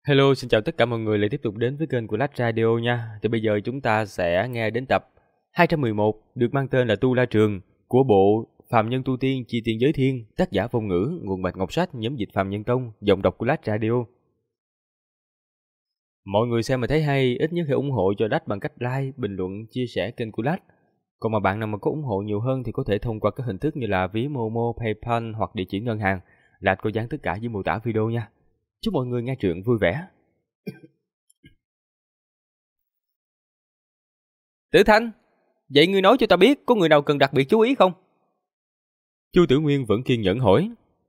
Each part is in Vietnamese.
Hello, xin chào tất cả mọi người lại tiếp tục đến với kênh của Lách Radio nha. Thì bây giờ chúng ta sẽ nghe đến tập 211 được mang tên là Tu La Trường của bộ Phàm Nhân Tu Tiên Chi Tiên Giới Thiên, tác giả Phong Ngữ, nguồn Bạch Ngọc Sách, nhóm dịch Phàm Nhân Tông, giọng đọc của Lách Radio. Mọi người xem mà thấy hay, ít nhất hãy ủng hộ cho Lách bằng cách like, bình luận, chia sẻ kênh của Lách. Còn mà bạn nào mà có ủng hộ nhiều hơn thì có thể thông qua các hình thức như là ví Momo, PayPal hoặc địa chỉ ngân hàng. Lách có dán tất cả dưới mô tả video nha. Chúc mọi người nghe truyện vui vẻ. Tử Thanh, vậy ngươi nói cho ta biết có người nào cần đặc biệt chú ý không? Chu Tử Nguyên vẫn kiên nhẫn hỏi.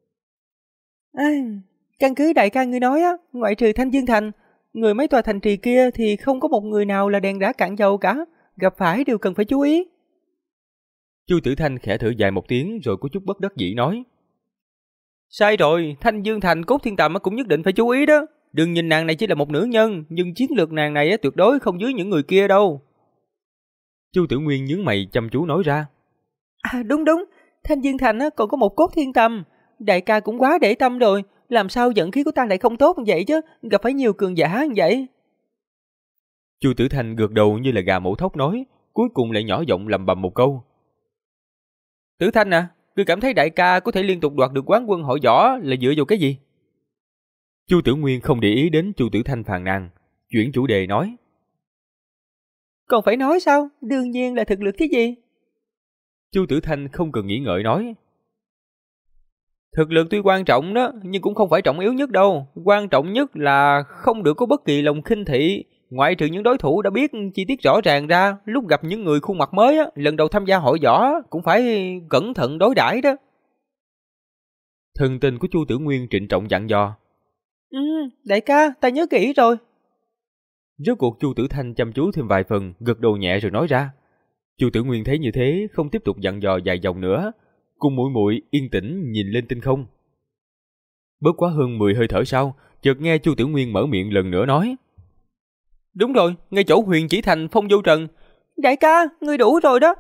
Căn cứ đại ca ngươi nói á, ngoại trừ Thanh Dương Thành, người mấy tòa thành trì kia thì không có một người nào là đèn đã cạn dầu cả, gặp phải đều cần phải chú ý. Chu Tử Thanh khẽ thở dài một tiếng rồi có chút bất đắc dĩ nói. Sai rồi, Thanh Dương Thành Cốt Thiên Tầm cũng nhất định phải chú ý đó. Đừng nhìn nàng này chỉ là một nữ nhân, nhưng chiến lược nàng này tuyệt đối không dưới những người kia đâu. Chu Tử Nguyên nhướng mày chăm chú nói ra. Đúng, Thanh Dương Thành còn có một Cốt Thiên Tầm. Đại ca cũng quá để tâm rồi, làm sao vận khí của ta lại không tốt như vậy chứ, gặp phải nhiều cường giả như vậy. Chu Tử Thanh gật đầu như là gà mổ thóc nói, cuối cùng lại nhỏ giọng lầm bầm một câu. Tử Thanh à, ngươi cảm thấy đại ca có thể liên tục đoạt được quán quân hội võ là dựa vào cái gì? Chu Tử Nguyên không để ý đến Chu Tử Thanh phàn nàn, chuyển chủ đề nói. Còn phải nói sao, đương nhiên là thực lực chứ gì. Chu Tử Thanh không cần nghĩ ngợi nói. Thực lực tuy quan trọng đó, nhưng cũng không phải trọng yếu nhất đâu. Quan trọng nhất là không được có bất kỳ lòng khinh thị. Ngoại trừ những đối thủ đã biết chi tiết rõ ràng ra, lúc gặp những người khuôn mặt mới lần đầu tham gia hội võ cũng phải cẩn thận đối đãi đó. Thân tình của Chu Tử Nguyên trịnh trọng dặn dò. Đại ca, ta nhớ kỹ rồi. Rốt cuộc Chu Tử Thanh chăm chú thêm vài phần, gật đầu nhẹ rồi nói ra. Chu Tử Nguyên thấy như thế, không tiếp tục dặn dò dài dòng nữa, cùng muội muội yên tĩnh nhìn lên tinh không. Bất quá hơn 10 hơi thở sau, chợt nghe Chu Tử Nguyên mở miệng lần nữa nói. Đúng rồi, ngay chỗ Huyền Chỉ Thành Phong Vô Trần. Đại ca, ngươi đủ rồi đó.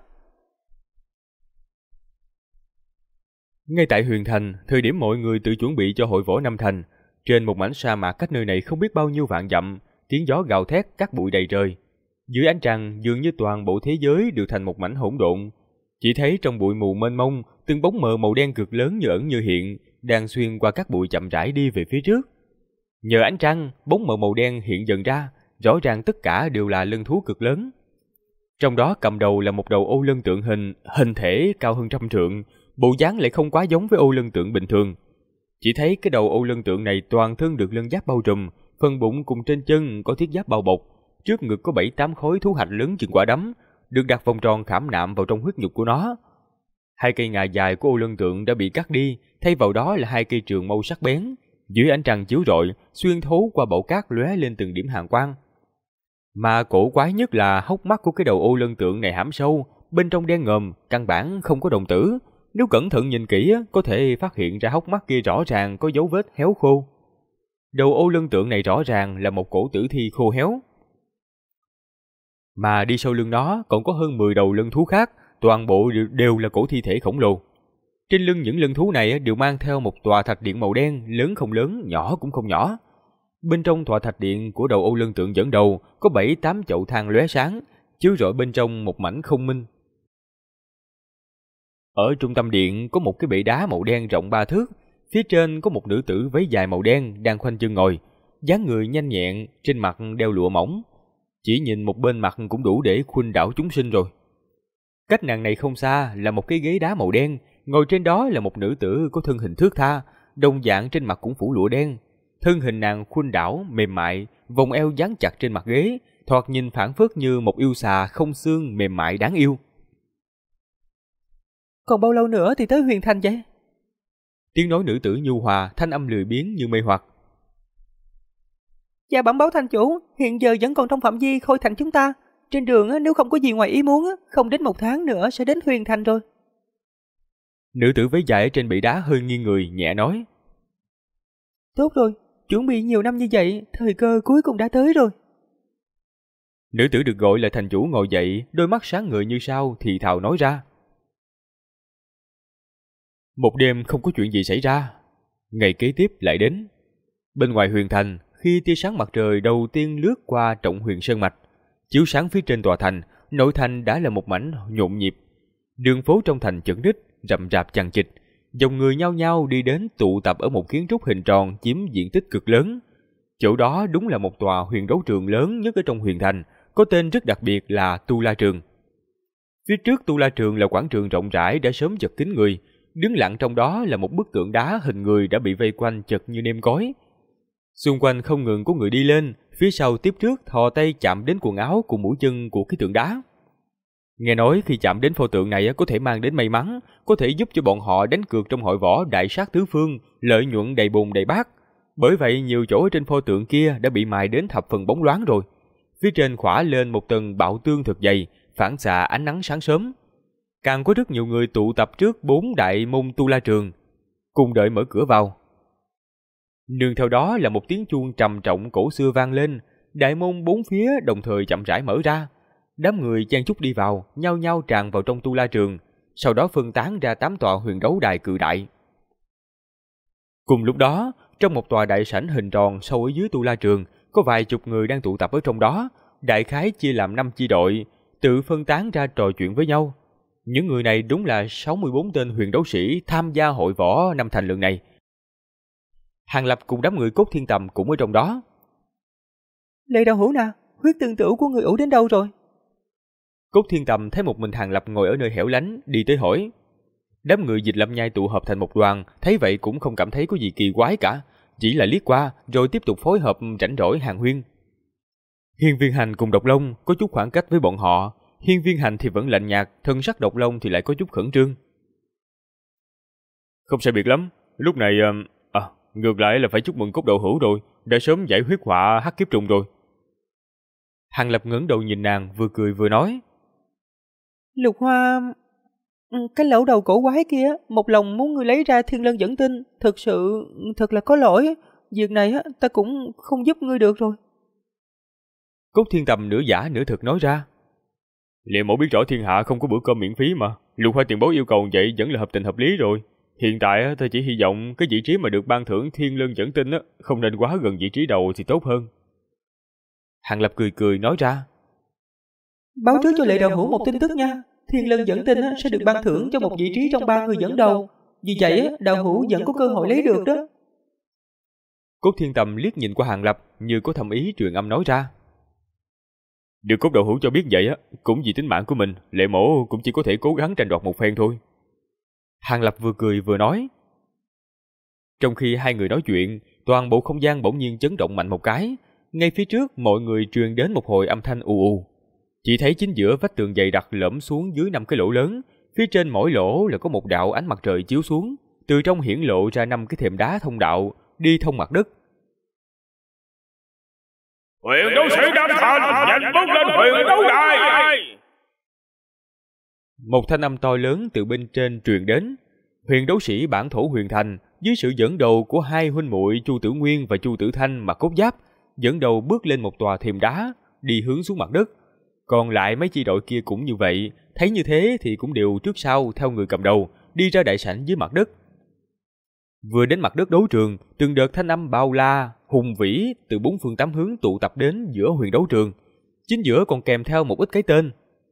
Ngay tại Huyền Thành, thời điểm mọi người tự chuẩn bị cho hội võ Năm Thành, trên một mảnh sa mạc cách nơi này không biết bao nhiêu vạn dặm, tiếng gió gào thét, cát bụi đầy trời. Dưới ánh trăng, dường như toàn bộ thế giới đều thành một mảnh hỗn độn. Chỉ thấy trong bụi mù mênh mông, từng bóng mờ màu đen cực lớn như ẩn như hiện, đang xuyên qua các bụi chậm rãi đi về phía trước. Nhờ ánh trăng, bóng mờ màu đen hiện dần ra, rõ ràng tất cả đều là lân thú cực lớn. Trong đó cầm đầu là một đầu ô lân tượng hình thể cao hơn 100 trượng, bộ dáng lại không quá giống với ô lân tượng bình thường. Chỉ thấy cái đầu ô lân tượng này toàn thân được lân giáp bao trùm, phần bụng cùng trên chân có thiết giáp bao bọc, trước ngực có 7-8 khối thú hạch lớn chừng quả đấm, được đặt vòng tròn khảm nạm vào trong huyết nhục của nó. Hai cây ngà dài của ô lân tượng đã bị cắt đi, thay vào đó là hai cây trường mâu sắc bén, dưới ánh trăng chiếu rọi, xuyên thấu qua bầu cát lóe lên từng điểm hàn quang. Mà cổ quái nhất là hốc mắt của cái đầu ô lân tượng này hãm sâu, bên trong đen ngòm, căn bản không có đồng tử. Nếu cẩn thận nhìn kỹ, có thể phát hiện ra hốc mắt kia rõ ràng có dấu vết héo khô. Đầu ô lân tượng này rõ ràng là một cổ tử thi khô héo. Mà đi sau lưng nó còn có hơn 10 đầu lân thú khác, toàn bộ đều là cổ thi thể khổng lồ. Trên lưng những lân thú này đều mang theo một tòa thạch điện màu đen, lớn không lớn, nhỏ cũng không nhỏ. Bên trong tòa thạch điện của đầu ô lân tượng dẫn đầu có 7-8 chậu than lóe sáng, chiếu rọi bên trong một mảnh không minh. Ở trung tâm điện có một cái bệ đá màu đen rộng 3 thước, phía trên có một nữ tử váy dài màu đen đang khoanh chân ngồi, dáng người nhanh nhẹn, trên mặt đeo lụa mỏng. Chỉ nhìn một bên mặt cũng đủ để khuynh đảo chúng sinh rồi. Cách nàng này không xa là một cái ghế đá màu đen, ngồi trên đó là một nữ tử có thân hình thướt tha, đồng dạng trên mặt cũng phủ lụa đen. Thân hình nàng khuynh đảo, mềm mại, vòng eo dán chặt trên mặt ghế, thoạt nhìn phảng phất như một yêu xà không xương mềm mại đáng yêu. Còn bao lâu nữa thì tới Huyền Thành vậy? Tiếng nói nữ tử nhu hòa, thanh âm lười biếng như mê hoặc. Dạ bẩm báo thành chủ, hiện giờ vẫn còn trong phạm vi Khôi Thành chúng ta. Trên đường nếu không có gì ngoài ý muốn, không đến 1 tháng nữa sẽ đến Huyền Thành rồi. Nữ tử váy dài ở trên bệ đá hơi nghiêng người, nhẹ nói. Tốt rồi, chuẩn bị nhiều năm như vậy, thời cơ cuối cùng đã tới rồi. Nữ tử được gọi là thành chủ ngồi dậy, đôi mắt sáng ngời như sao, thì thào nói ra. Một đêm không có chuyện gì xảy ra. Ngày kế tiếp lại đến. Bên ngoài Huyền Thành, khi tia sáng mặt trời đầu tiên lướt qua Trọng Huyền Sơn Mạch, chiếu sáng phía trên tòa thành. Nội thành đã là một mảnh nhộn nhịp. Đường phố trong thành chật ních, rậm rạp chằng chịt, dòng người nhao nhao đi đến tụ tập ở một kiến trúc hình tròn chiếm diện tích cực lớn. Chỗ đó đúng là một tòa huyền đấu trường lớn nhất ở trong huyền thành, có tên rất đặc biệt là Tu La Trường. Phía trước Tu La Trường là quảng trường rộng rãi đã sớm chật kín người, đứng lặng trong đó là một bức tượng đá hình người đã bị vây quanh chật như nêm cối. Xung quanh không ngừng có người đi lên, phía sau tiếp trước thò tay chạm đến quần áo cùng mũi chân của cái tượng đá. Nghe nói khi chạm đến pho tượng này có thể mang đến may mắn, có thể giúp cho bọn họ đánh cược trong hội võ đại sát tứ phương, lợi nhuận đầy bùn đầy bát. Bởi vậy nhiều chỗ trên pho tượng kia đã bị mài đến thập phần bóng loáng rồi. Phía trên khỏa lên một tầng bạo tương thật dày, phản xạ ánh nắng sáng sớm. Càng có rất nhiều người tụ tập trước 4 đại môn Tu La Trường, cùng đợi mở cửa vào. Nương theo đó là một tiếng chuông trầm trọng cổ xưa vang lên, đại môn bốn phía đồng thời chậm rãi mở ra. Đám người chen chúc đi vào, nhao nhao tràn vào trong Tu La Trường, sau đó phân tán ra 8 tòa huyền đấu đài cự đại. Cùng lúc đó, trong một tòa đại sảnh hình tròn sâu ở dưới Tu La Trường, có vài chục người đang tụ tập ở trong đó, đại khái chia làm 5 chi đội, tự phân tán ra trò chuyện với nhau. Những người này đúng là 64 tên huyền đấu sĩ tham gia hội võ năm thành lần này. Hàng Lập cùng đám người Cốt Thiên Tầm cũng ở trong đó. Lệ Đạo Hữu nè, huyết tương tử của người ủ đến đâu rồi? Cốt Thiên Tầm thấy một mình Hàng Lập ngồi ở nơi hẻo lánh, đi tới hỏi. Đám người Dịch Lâm Nhai tụ hợp thành một đoàn, thấy vậy cũng không cảm thấy có gì kỳ quái cả, chỉ là liếc qua rồi tiếp tục phối hợp rảnh rỗi hàn huyên. Hiên Viên Hành cùng Độc Long có chút khoảng cách với bọn họ, Hiên Viên Hành thì vẫn lạnh nhạt, thân sắc Độc Long thì lại có chút khẩn trương. Không sai biệt lắm, lúc này ngược lại là phải chúc mừng Cốt Đạo Hữu rồi, đã sớm giải huyết họa hắc kiếp trùng rồi. Hàng Lập ngẩng đầu nhìn nàng, vừa cười vừa nói. Lục Hoa, cái lẩu đầu cổ quái kia, một lòng muốn ngươi lấy ra Thiên Lân Dẫn Tinh, thật là có lỗi, việc này ta cũng không giúp ngươi được rồi. Cốt Thiên Tầm nửa giả nửa thực nói ra. Liệu mẫu biết rõ thiên hạ không có bữa cơm miễn phí mà, Lục Hoa tiền bối yêu cầu vậy vẫn là hợp tình hợp lý rồi. Hiện tại ta chỉ hy vọng cái vị trí mà được ban thưởng Thiên Lân Dẫn Tinh không nên quá gần vị trí đầu thì tốt hơn. Hàng Lập cười cười nói ra. Báo trước cho Lệ Đạo Hữu một tin tức nha, Thiên Lân Dẫn Tinh sẽ được ban thưởng cho một vị trí trong 3 người dẫn đầu, vì vậy Đạo Hữu vẫn có cơ hội lấy được đó. Cốt Thiên Tầm liếc nhìn qua Hàng Lập như có thầm ý truyền âm nói ra. Được Cốt Đạo Hữu cho biết vậy cũng vì tính mạng của mình, Lệ mổ cũng chỉ có thể cố gắng tranh đoạt một phen thôi. Hàng Lập vừa cười vừa nói. Trong khi hai người nói chuyện, toàn bộ không gian bỗng nhiên chấn động mạnh một cái. Ngay phía trước mọi người truyền đến một hồi âm thanh ù ù. Chỉ thấy chính giữa vách tường dày đặc lõm xuống dưới 5 cái lỗ lớn, phía trên mỗi lỗ là có một đạo ánh mặt trời chiếu xuống, từ trong hiển lộ ra 5 cái thềm đá thông đạo đi thông mặt đất. Huyền đấu sĩ Nam Thành, nhanh bước lên huyền đấu đài! Một thanh âm to lớn từ bên trên truyền đến. Huyền đấu sĩ bản thổ Huyền Thành dưới sự dẫn đầu của hai huynh muội Chu Tử Nguyên và Chu Tử Thanh mặc cốt giáp, dẫn đầu bước lên một tòa thềm đá, đi hướng xuống mặt đất. Còn lại mấy chi đội kia cũng như vậy, thấy như thế thì cũng đều trước sau theo người cầm đầu, đi ra đại sảnh dưới mặt đất. Vừa đến mặt đất đấu trường, từng đợt thanh âm bao la, hùng vĩ từ 4 phương 8 hướng tụ tập đến giữa huyền đấu trường. Chính giữa còn kèm theo một ít cái tên.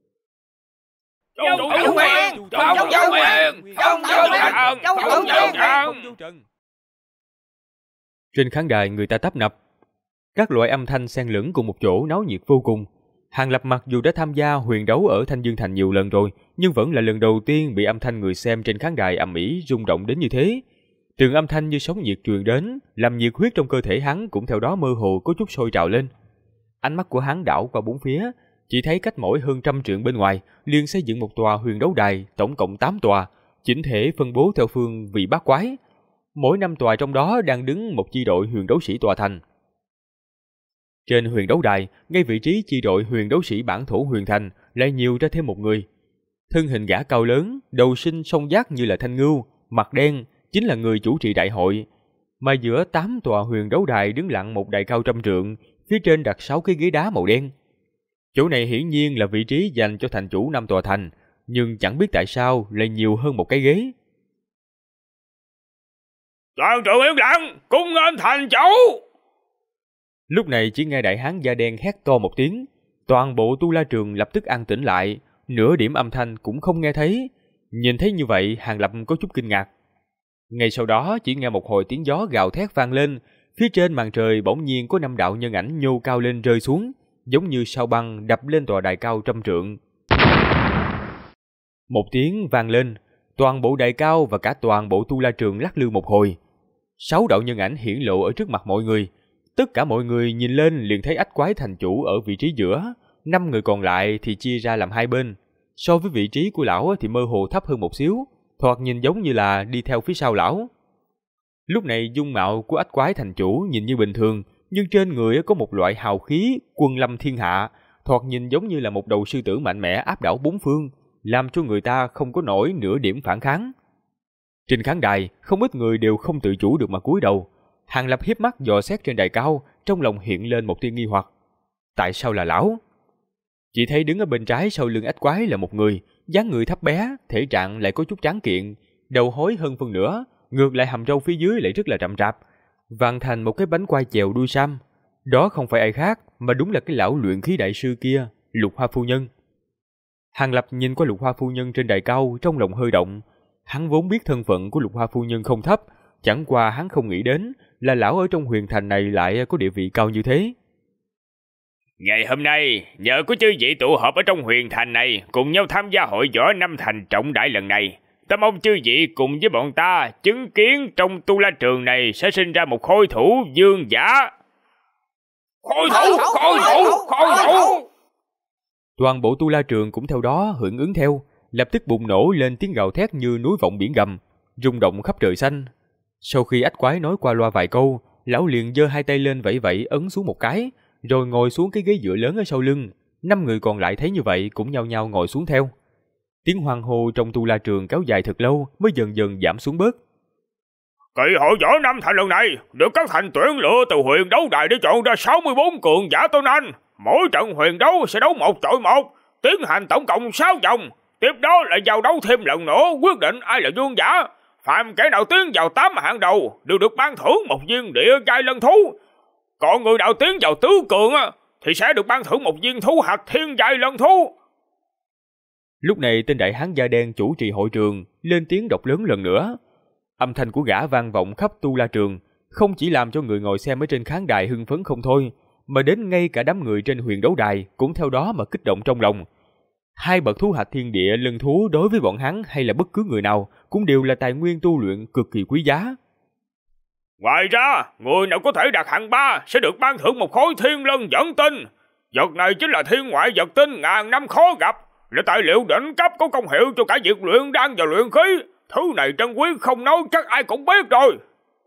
Trên khán đài người ta tấp nập, các loại âm thanh xen lẫn cùng một chỗ náo nhiệt vô cùng. Hàng Lập mặc dù đã tham gia huyền đấu ở Thanh Dương Thành nhiều lần rồi, nhưng vẫn là lần đầu tiên bị âm thanh người xem trên khán đài ầm ĩ rung động đến như thế. Từng âm thanh như sóng nhiệt truyền đến, làm nhiệt huyết trong cơ thể hắn cũng theo đó mơ hồ có chút sôi trào lên. Ánh mắt của hắn đảo qua bốn phía, chỉ thấy cách mỗi hơn 100 trượng bên ngoài liền xây dựng một tòa huyền đấu đài, tổng cộng 8 tòa, chỉnh thể phân bố theo phương vị bát quái. Mỗi 5 tòa trong đó đang đứng một chi đội huyền đấu sĩ tòa thành. Trên huyền đấu đài, ngay vị trí chi đội huyền đấu sĩ bản thổ Huyền Thành lại nhiều ra thêm một người. Thân hình gã cao lớn, đầu sinh song giác như là thanh ngưu, mặt đen, chính là người chủ trì đại hội. Mà giữa 8 tòa huyền đấu đài đứng lặng một đài cao 100 trượng, phía trên đặt 6 cái ghế đá màu đen. Chỗ này hiển nhiên là vị trí dành cho thành chủ 5 tòa thành, nhưng chẳng biết tại sao lại nhiều hơn một cái ghế. Toàn trường im lặng, cung nghênh thành chủ! Lúc này chỉ nghe đại hán da đen hét to một tiếng, toàn bộ tu la trường lập tức an tĩnh lại, nửa điểm âm thanh cũng không nghe thấy. Nhìn thấy như vậy, Hàng Lập có chút kinh ngạc. Ngay sau đó chỉ nghe một hồi tiếng gió gào thét vang lên, phía trên màn trời bỗng nhiên có 5 đạo nhân ảnh nhô cao lên rơi xuống, giống như sao băng đập lên tòa đài cao trăm trượng. Một tiếng vang lên, toàn bộ đài cao và cả toàn bộ tu la trường lắc lư một hồi. 6 đạo nhân ảnh hiển lộ ở trước mặt mọi người. Tất cả mọi người nhìn lên liền thấy Ách Quái thành chủ ở vị trí giữa, 5 người còn lại thì chia ra làm hai bên. So với vị trí của lão thì mơ hồ thấp hơn một xíu, thoạt nhìn giống như là đi theo phía sau lão. Lúc này dung mạo của Ách Quái thành chủ nhìn như bình thường, nhưng trên người có một loại hào khí quân lâm thiên hạ, thoạt nhìn giống như là một đầu sư tử mạnh mẽ áp đảo bốn phương, làm cho người ta không có nổi nửa điểm phản kháng. Trên khán đài, không ít người đều không tự chủ được mà cúi đầu. Hàng Lập hiếp mắt dò xét trên đài cao, trong lòng hiện lên một tia nghi hoặc. Tại sao là lão? Chỉ thấy đứng ở bên trái sau lưng Ách Quái là một người, dáng người thấp bé, thể trạng lại có chút tráng kiện, đầu hối hơn phân nửa, ngược lại hàm râu phía dưới lại rất là rậm rạp, vặn thành một cái bánh quai chèo đuôi sam. Đó không phải ai khác mà đúng là cái lão luyện khí đại sư kia, Lục Hoa phu nhân. Hàng Lập nhìn qua Lục Hoa phu nhân trên đài cao, trong lòng hơi động. Hắn vốn biết thân phận của Lục Hoa phu nhân không thấp, chẳng qua hắn không nghĩ đến là lão ở trong huyền thành này lại có địa vị cao như thế. Ngày hôm nay, nhờ có chư vị tụ họp ở trong huyền thành này, cùng nhau tham gia hội võ năm thành trọng đại lần này, ta mong chư vị cùng với bọn ta chứng kiến trong tu la trường này sẽ sinh ra một khôi thủ vương giả. Khôi thủ! Toàn bộ tu la trường cũng theo đó hưởng ứng theo, lập tức bùng nổ lên tiếng gào thét như núi vọng biển gầm, rung động khắp trời xanh. Sau khi Ách Quái nói qua loa vài câu, lão liền giơ hai tay lên vẫy vẫy ấn xuống một cái, rồi ngồi xuống cái ghế dựa lớn ở sau lưng. 5 người còn lại thấy như vậy cũng nhao nhao ngồi xuống theo. Tiếng hoan hô trong tu la trường kéo dài thật lâu mới dần dần giảm xuống bớt. Kỳ hội võ năm thành lần này được các thành tuyển lựa từ huyền đấu đài để chọn ra 64 cường giả tôn anh. Mỗi trận huyền đấu sẽ đấu 1 chọi 1, tiến hành tổng cộng 6 vòng. Tiếp đó lại giao đấu thêm lần nữa, quyết định ai là vương giả. Phạm kẻ nào tiến vào 8 hạng đầu đều được ban thưởng một viên địa giai lân thú. Còn người nào tiến vào tứ cường thì sẽ được ban thưởng một viên thú hạt thiên giai lân thú. Lúc này tên đại hán da đen chủ trì hội trường lên tiếng đọc lớn lần nữa. Âm thanh của gã vang vọng khắp tu la trường, không chỉ làm cho người ngồi xem ở trên khán đài hưng phấn không thôi, mà đến ngay cả đám người trên huyền đấu đài cũng theo đó mà kích động trong lòng. 2 bậc thú hạch thiên địa lân thú đối với bọn hắn hay là bất cứ người nào cũng đều là tài nguyên tu luyện cực kỳ quý giá. Ngoài ra, người nào có thể đạt hạng 3 sẽ được ban thưởng một khối thiên lân dẫn tinh. Vật này chính là thiên ngoại vật tinh ngàn năm khó gặp, là tài liệu đỉnh cấp có công hiệu cho cả việc luyện đan và luyện khí. Thứ này trân quý không nói chắc ai cũng biết rồi.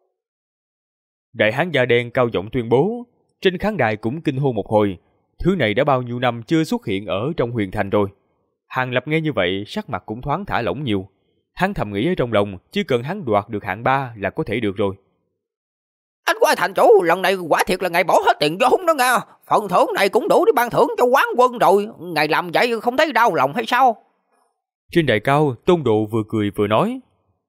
Đại hán da đen cao giọng tuyên bố. Trên khán đài cũng kinh hô một hồi. Thứ này đã bao nhiêu năm chưa xuất hiện ở trong huyền thành rồi. Hàng Lập nghe như vậy, sắc mặt cũng thoáng thả lỏng nhiều. Hắn thầm nghĩ ở trong lòng, chỉ cần hắn đoạt được hạng 3 là có thể được rồi. Anh Quái thành chủ, lần này quả thiệt là ngài bỏ hết tiền vốn đó nha. Phần thưởng này cũng đủ để ban thưởng cho quán quân rồi. Ngài làm vậy không thấy đau lòng hay sao? Trên đài cao, Tôn Độ vừa cười vừa nói.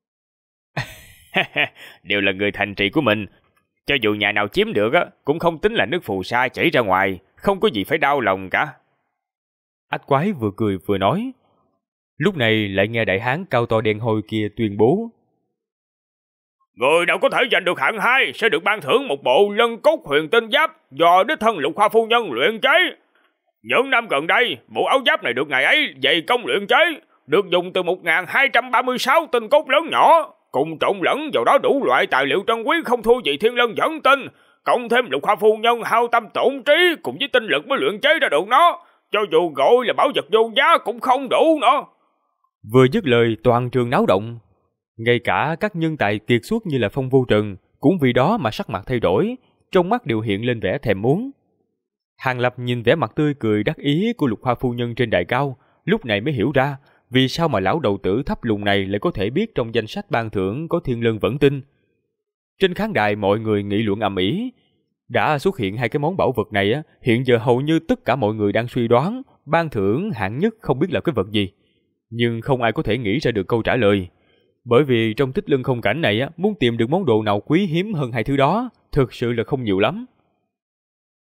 Đều là người thành trì của mình. Cho dù nhà nào chiếm được cũng không tính là nước phù sa chảy ra ngoài, không có gì phải đau lòng cả. Ách Quái vừa cười vừa nói. Lúc này lại nghe đại hán cao to đen hôi kia tuyên bố. Người nào có thể giành được hạng 2 sẽ được ban thưởng một bộ lân cốt huyền tinh giáp do đích thân Lục Hoa phu nhân luyện chế. Những năm gần đây, bộ áo giáp này được ngài ấy dày công luyện chế, được dùng từ 1236 tinh cốt lớn nhỏ, cùng trộn lẫn vào đó đủ loại tài liệu trân quý không thua gì thiên lân dẫn tinh, cộng thêm Lục Hoa phu nhân hao tâm tổn trí cùng với tinh lực mới luyện chế ra được nó, cho dù gọi là bảo vật vô giá cũng không đủ nữa. Vừa dứt lời, toàn trường náo động. Ngay cả các nhân tài kiệt xuất như là Phong Vô Trần cũng vì đó mà sắc mặt thay đổi, trong mắt đều hiện lên vẻ thèm muốn. Hàng Lập nhìn vẻ mặt tươi cười đắc ý của Lục Hoa phu nhân trên đài cao, lúc này mới hiểu ra vì sao mà lão đầu tử thấp lùn này lại có thể biết trong danh sách ban thưởng có thiên lân vẫn tinh. Trên khán đài mọi người nghị luận ầm ĩ. Đã xuất hiện 2 cái món bảo vật này hiện giờ hầu như tất cả mọi người đang suy đoán ban thưởng hạng nhất không biết là cái vật gì, nhưng không ai có thể nghĩ ra được câu trả lời. Bởi vì trong Tích Lân Không Cảnh này muốn tìm được món đồ nào quý hiếm hơn 2 thứ đó thực sự là không nhiều lắm.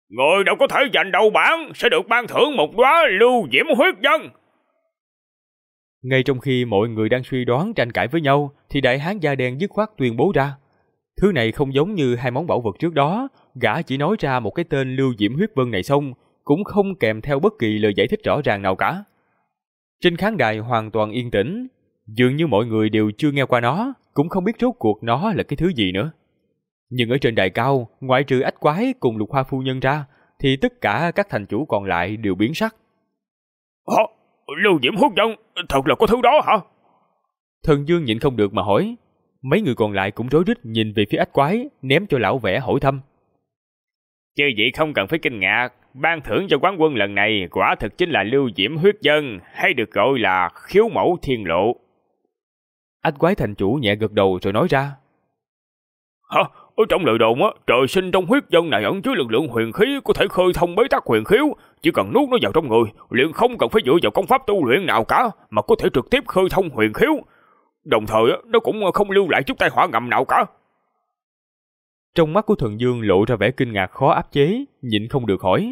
Người đâu có thể giành đầu bảng sẽ được ban thưởng một đóa lưu diễm huyết dân. Ngay trong khi mọi người đang suy đoán tranh cãi với nhau, thì đại hán da đen dứt khoát tuyên bố ra. Thứ này không giống như hai món bảo vật trước đó, gã chỉ nói ra một cái tên lưu diễm huyết vân này xong, cũng không kèm theo bất kỳ lời giải thích rõ ràng nào cả. Trên khán đài hoàn toàn yên tĩnh, dường như mọi người đều chưa nghe qua nó, cũng không biết rốt cuộc nó là cái thứ gì nữa. Nhưng ở trên đài cao, ngoại trừ Ách Quái cùng Lục Hoa phu nhân ra, thì tất cả các thành chủ còn lại đều biến sắc. Lưu diễm huyết dân, thật là có thứ đó hả? Thần Dương nhịn không được mà hỏi. Mấy người còn lại cũng rối rít nhìn về phía Ách Quái, ném cho lão vẻ hỏi thăm. Chư vị không cần phải kinh ngạc, ban thưởng cho quán quân lần này quả thực chính là lưu diễm huyết dân, hay được gọi là khiếu mẫu thiên lộ. Ách Quái thành chủ nhẹ gật đầu rồi nói ra. Hả? Ở trong lời đồn á, trời sinh trong huyết dân này ẩn chứa lực lượng huyền khí có thể khơi thông bế tắc huyền khiếu, chỉ cần nuốt nó vào trong người, liền không cần phải dựa vào công pháp tu luyện nào cả, mà có thể trực tiếp khơi thông huyền khiếu. Đồng thời á, nó cũng không lưu lại chút tai họa ngầm nào cả. Trong mắt của Thần Dương lộ ra vẻ kinh ngạc khó áp chế, nhịn không được hỏi.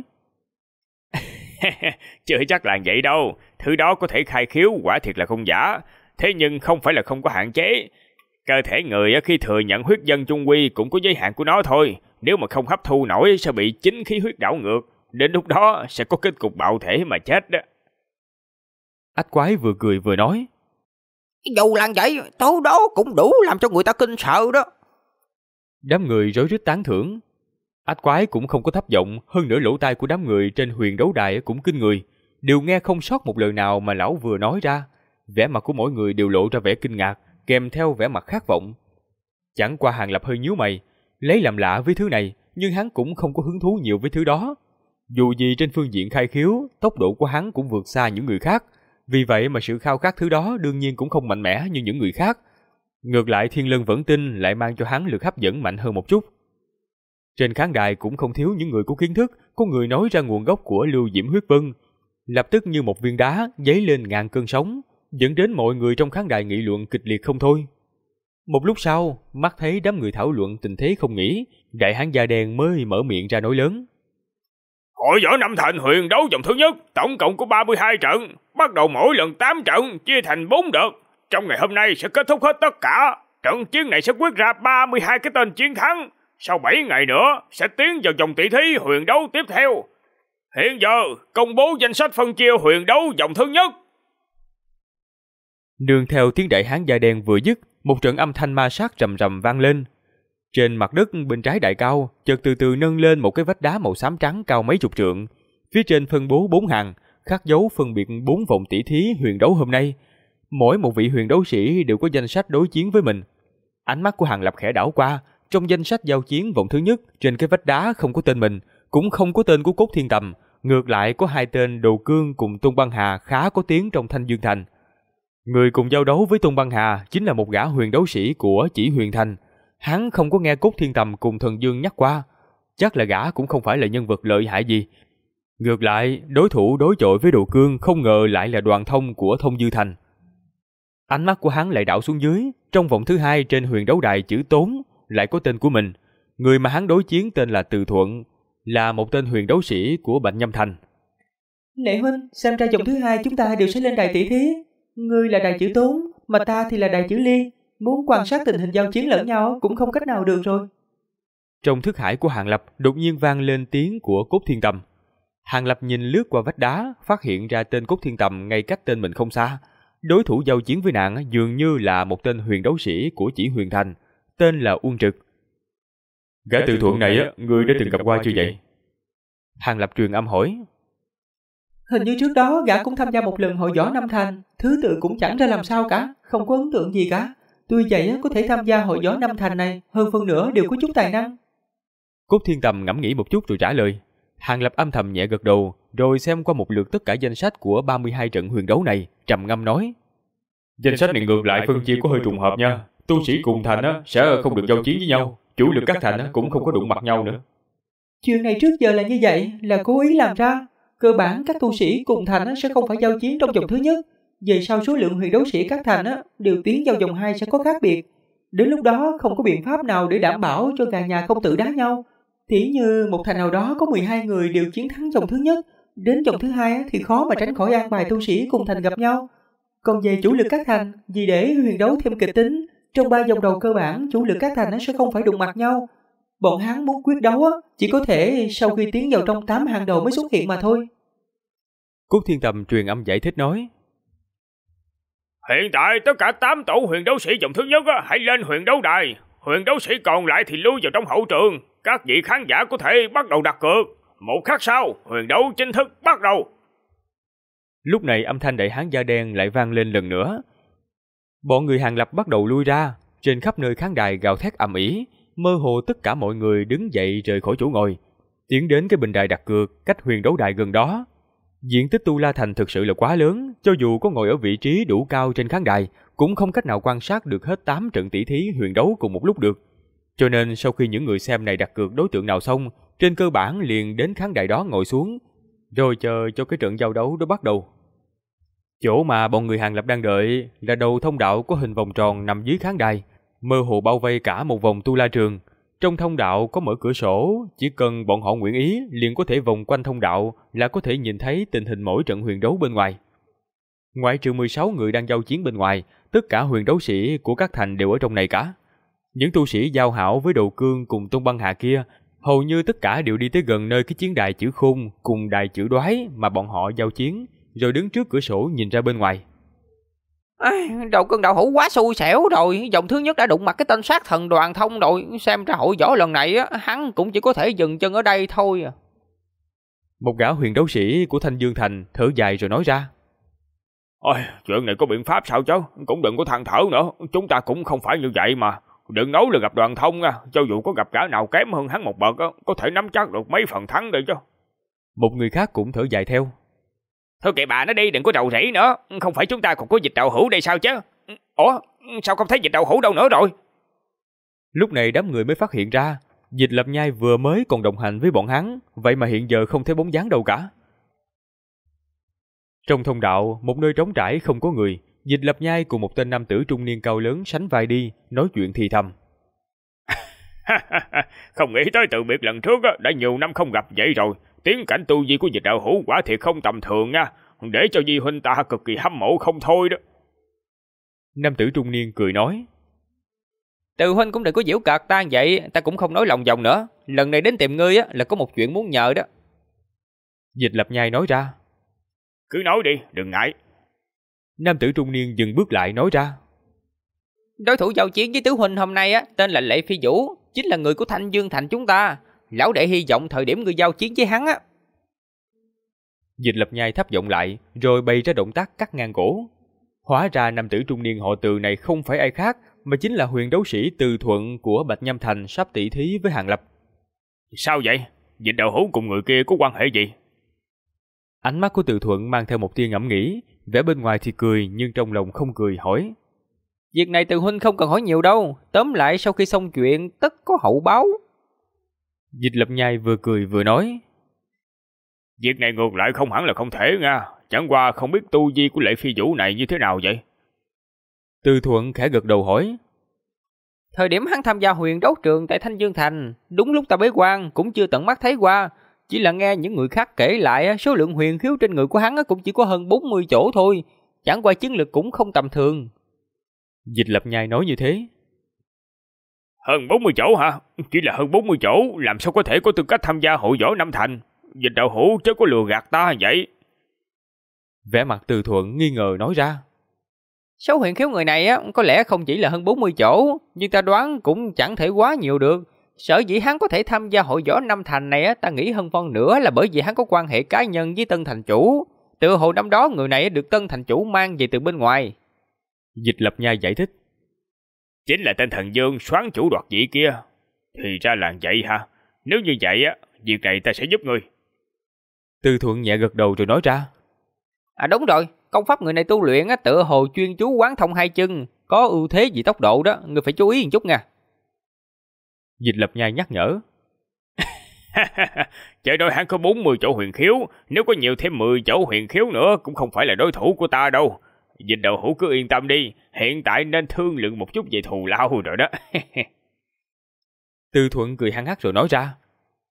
Chưa chắc là vậy đâu, thứ đó có thể khai khiếu quả thiệt là không giả, thế nhưng không phải là không có hạn chế. Cơ thể người khi thừa nhận huyết dân chung quy cũng có giới hạn của nó thôi, nếu mà không hấp thu nổi sẽ bị chính khí huyết đảo ngược, đến lúc đó sẽ có kết cục bạo thể mà chết đó. Ách Quái vừa cười vừa nói. Dù là vậy, thứ đó cũng đủ làm cho người ta kinh sợ đó. Đám người rối rít tán thưởng. Ách Quái cũng không có thấp giọng, hơn nữa lỗ tai của đám người trên huyền đấu đài cũng kinh người, đều nghe không sót một lời nào mà lão vừa nói ra. Vẻ mặt của mỗi người đều lộ ra vẻ kinh ngạc, kèm theo vẻ mặt khát vọng. Chẳng qua Hàng Lập hơi nhíu mày, lấy làm lạ với thứ này, nhưng hắn cũng không có hứng thú nhiều với thứ đó. Dù gì trên phương diện khai khiếu, tốc độ của hắn cũng vượt xa những người khác, vì vậy mà sự khao khát thứ đó đương nhiên cũng không mạnh mẽ như những người khác. Ngược lại Thiên Lân Vẫn Tinh lại mang cho hắn lực hấp dẫn mạnh hơn một chút. Trên khán đài cũng không thiếu những người có kiến thức, có người nói ra nguồn gốc của lưu diễm huyết vân, lập tức như một viên đá dấy lên ngàn cơn sóng, dẫn đến mọi người trong khán đài nghị luận kịch liệt không thôi. Một lúc sau, mắt thấy đám người thảo luận tình thế không nghỉ, đại hán da đen mới mở miệng ra nói lớn. Hội võ Năm Thành huyền đấu vòng thứ nhất, tổng cộng có 32 trận, bắt đầu mỗi lần 8 trận, chia thành 4 đợt. Trong ngày hôm nay sẽ kết thúc hết tất cả. Trận chiến này sẽ quyết ra 32 cái tên chiến thắng. Sau 7 ngày nữa sẽ tiến vào vòng tỷ thí huyền đấu tiếp theo. Hiện giờ công bố danh sách phân chia huyền đấu vòng thứ nhất. Nương theo tiếng đại hán da đen vừa dứt, một trận âm thanh ma sát rầm rầm vang lên. Trên mặt đất bên trái đại cao, chợt từ từ nâng lên một cái vách đá màu xám trắng cao mấy chục trượng. Phía trên phân bố 4 hàng, khắc dấu phân biệt 4 vòng tỷ thí huyền đấu hôm nay. Mỗi một vị huyền đấu sĩ đều có danh sách đối chiến với mình. Ánh mắt của Hàng Lập khẽ đảo qua, trong danh sách giao chiến vòng thứ nhất, trên cái vách đá không có tên mình, cũng không có tên của Cốt Thiên Tầm, ngược lại có 2 tên Đồ Cương cùng Tôn Băng Hà khá có tiếng trong Thanh Dương Thành. Người cùng giao đấu với Tôn Băng Hà chính là một gã huyền đấu sĩ của Chỉ Huyền Thành. Hắn không có nghe Cốt Thiên Tầm cùng Thần Dương nhắc qua, chắc là gã cũng không phải là nhân vật lợi hại gì. Ngược lại, đối thủ đối chọi với Đồ Cương không ngờ lại là Đoàn Thông của Thông Dư Thành. Ánh mắt của hắn lại đảo xuống dưới, trong vòng thứ 2 trên huyền đấu đài chữ Tốn lại có tên của mình. Người mà hắn đối chiến tên là Từ Thuận, là một tên huyền đấu sĩ của Bạch Nhâm Thành. Nệ huynh, xem ra vòng thứ 2 chúng ta đều sẽ lên đài tỷ thí. Ngươi là đài chữ Tốn, mà ta thì là đài chữ Liên. Muốn quan sát tình hình giao chiến lẫn nhau cũng không cách nào được rồi. Trong thức hải của Hàng Lập đột nhiên vang lên tiếng của Cốt Thiên Tầm. Hàng Lập nhìn lướt qua vách đá, phát hiện ra tên Cốt Thiên Tầm ngay cách tên mình không xa. Đối thủ giao chiến với nàng dường như là một tên huyền đấu sĩ của Chỉ Huyền Thành, tên là Uông Trực. Gã Từ Thuận này ngươi đã từng gặp qua chưa vậy? Hàng Lập truyền âm hỏi. Hình như trước đó gã cũng tham gia một lần hội võ Năm Thành, thứ tự cũng chẳng ra làm sao cả, không có ấn tượng gì cả. Tuy vậy có thể tham gia hội võ Năm Thành này, hơn phân nửa đều có chút tài năng. Cốt Thiên Tầm ngẫm nghĩ một chút rồi trả lời. Hàng Lập âm thầm nhẹ gật đầu, rồi xem qua một lượt tất cả danh sách của 32 trận huyền đấu này, trầm ngâm nói. Danh sách này ngược lại phân chia có hơi trùng hợp nha. Tu sĩ cùng thành sẽ không được giao chiến với nhau, chủ lực các thành cũng không có đụng mặt nhau nữa. Chuyện này trước giờ là như vậy, là cố ý làm ra. Cơ bản các tu sĩ cùng thành sẽ không phải giao chiến trong vòng thứ nhất. Về sau số lượng huyền đấu sĩ các thành đều tiến vào vòng 2 sẽ có khác biệt. Đến lúc đó không có biện pháp nào để đảm bảo cho cả nhà không tự đá nhau. Tỉ như một thành nào đó có 12 người đều chiến thắng vòng thứ nhất, đến vòng thứ hai thì khó mà tránh khỏi an bài tu sĩ cùng thành gặp nhau. Còn về chủ lực các thành, vì để huyền đấu thêm kịch tính, trong 3 vòng đầu cơ bản chủ lực các thành sẽ không phải đụng mặt nhau. Bọn hắn muốn quyết đấu chỉ có thể sau khi tiến vào trong 8 hàng đầu mới xuất hiện mà thôi. Cút Thiên Tầm truyền âm giải thích nói. Hiện tại tất cả 8 tổ huyền đấu sĩ vòng thứ nhất hãy lên huyền đấu đài. Huyền đấu sĩ còn lại thì lui vào trong hậu trường. Các vị khán giả có thể bắt đầu đặt cược. Một khắc sau, huyền đấu chính thức bắt đầu. Lúc này âm thanh đại hán da đen lại vang lên lần nữa. Bọn người Hàng Lập bắt đầu lui ra. Trên khắp nơi khán đài gào thét ầm ĩ, mơ hồ tất cả mọi người đứng dậy rời khỏi chỗ ngồi, tiến đến cái bình đài đặt cược cách huyền đấu đài gần đó. Diện tích Tu La Thành thực sự là quá lớn, cho dù có ngồi ở vị trí đủ cao trên khán đài, cũng không cách nào quan sát được hết 8 trận tỷ thí huyền đấu cùng một lúc được. Cho nên sau khi những người xem này đặt cược đối tượng nào xong, trên cơ bản liền đến khán đài đó ngồi xuống, rồi chờ cho cái trận giao đấu đó bắt đầu. Chỗ mà bọn người Hàng Lập đang đợi là đầu thông đạo có hình vòng tròn nằm dưới khán đài, mơ hồ bao vây cả một vòng Tu La trường. Trong thông đạo có mở cửa sổ, chỉ cần bọn họ nguyện ý liền có thể vòng quanh thông đạo là có thể nhìn thấy tình hình mỗi trận huyền đấu bên ngoài. Ngoại trừ 16 người đang giao chiến bên ngoài, tất cả huyền đấu sĩ của các thành đều ở trong này cả. Những tu sĩ giao hảo với Đồ Cương cùng Tôn Băng Hà kia, hầu như tất cả đều đi tới gần nơi cái chiến đài chữ khôn cùng đài chữ đoái mà bọn họ giao chiến, rồi đứng trước cửa sổ nhìn ra bên ngoài. Đồ Cương đạo hữu quá xui xẻo rồi, vòng thứ nhất đã đụng mặt cái tên sát thần Đoàn Thông rồi, xem ra hội võ lần này hắn cũng chỉ có thể dừng chân ở đây thôi. Một gã huyền đấu sĩ của Thanh Dương Thành thở dài rồi nói ra. Ôi, chuyện này có biện pháp sao chứ, cũng đừng có than thở nữa, chúng ta cũng không phải như vậy mà. Đừng nói là gặp Đoàn Thông nha, cho dù có gặp gã nào kém hơn hắn một bậc có thể nắm chắc được mấy phần thắng đây chứ. Một người khác cũng thở dài theo. Thôi kệ bà nó đi, đừng có rầu rĩ nữa, không phải chúng ta còn có Dịch Đạo Hữu đây sao chứ? Ủa, sao không thấy Dịch Đạo Hữu đâu nữa rồi? Lúc này đám người mới phát hiện ra, Dịch Lập Nhai vừa mới còn đồng hành với bọn hắn, vậy mà hiện giờ không thấy bóng dáng đâu cả. Trong thông đạo, một nơi trống trải không có người, Dịch Lập Nhai cùng một tên nam tử trung niên cao lớn sánh vai đi, nói chuyện thì thầm. Không nghĩ tới từ biệt lần trước đã nhiều năm không gặp vậy rồi. Tiến cảnh tu vi của Dịch Đạo Hữu quả thiệt không tầm thường nha, để cho Di huynh ta cực kỳ hâm mộ không thôi đó. Nam tử trung niên cười nói. Từ huynh cũng đừng có giễu cợt ta vậy, ta cũng không nói lòng vòng nữa. Lần này đến tìm ngươi là có một chuyện muốn nhờ đó. Dịch Lập Nhai nói ra. Cứ nói đi, đừng ngại. Nam tử trung niên dừng bước lại nói ra. Đối thủ giao chiến với tứ huynh hôm nay tên là Lệ Phi Vũ, chính là người của Thanh Dương Thành chúng ta. Lão đệ hy vọng thời điểm ngươi giao chiến với hắn Dịch Lập Nhai thấp giọng lại, rồi bày ra động tác cắt ngang cổ. Hóa ra nam tử trung niên họ Từ này không phải ai khác, mà chính là huyền đấu sĩ Từ Thuận của Bạch Nhâm Thành sắp tỷ thí với Hàng Lập. Sao vậy? Dịch Đạo Hữu cùng người kia có quan hệ gì? Ánh mắt của Từ Thuận mang theo một tia ngẫm nghĩ, vẻ bên ngoài thì cười nhưng trong lòng không cười, hỏi. Việc này Từ huynh không cần hỏi nhiều đâu, tóm lại sau khi xong chuyện tất có hậu báo. Dịch Lập Nhai vừa cười vừa nói. Việc này ngược lại không hẳn là không thể nha, chẳng qua không biết tu vi của Lệ Phi Vũ này như thế nào vậy? Từ Thuận khẽ gật đầu hỏi. Thời điểm hắn tham gia huyền đấu trường tại Thanh Dương Thành, đúng lúc ta bế quan cũng chưa tận mắt thấy qua, chỉ là nghe những người khác kể lại số lượng huyền khiếu trên người của hắn cũng chỉ có hơn 40 chỗ thôi, chẳng qua chiến lực cũng không tầm thường. Dịch Lập Nhai nói như thế. Hơn 40 chỗ hả? Chỉ là hơn 40 chỗ, làm sao có thể có tư cách tham gia hội võ Nam Thành? Dịch Đạo Hữu chớ có lừa gạt ta vậy. Vẻ mặt Từ Thuận nghi ngờ nói ra. Số huyền khiếu người này có lẽ không chỉ là hơn 40 chỗ, nhưng ta đoán cũng chẳng thể quá nhiều được. Sở dĩ hắn có thể tham gia hội võ Nam Thành này ta nghĩ hơn phân nửa là bởi vì hắn có quan hệ cá nhân với Tân Thành Chủ. Từ hồi năm đó người này được Tân Thành Chủ mang về từ bên ngoài. Dịch Lập Nhai giải thích. Chính là tên thần Dương soán chủ đoạt vị kia. Thì ra là vậy hả? Nếu như vậy việc này ta sẽ giúp ngươi. Từ Thuận nhẹ gật đầu rồi nói ra. Đúng rồi, công pháp người này tu luyện tựa hồ chuyên chú quán thông hai chân, có ưu thế về tốc độ đó, ngươi phải chú ý một chút nha. Dịch Lập Nhai nhắc nhở. Trời đôi hắn có 40 chỗ huyền khiếu, nếu có nhiều thêm 10 chỗ huyền khiếu nữa cũng không phải là đối thủ của ta đâu. Dịch Đạo Hữu cứ yên tâm đi, hiện tại nên thương lượng một chút về thù lao rồi đó. Từ Thuận cười hăng hắc rồi nói ra.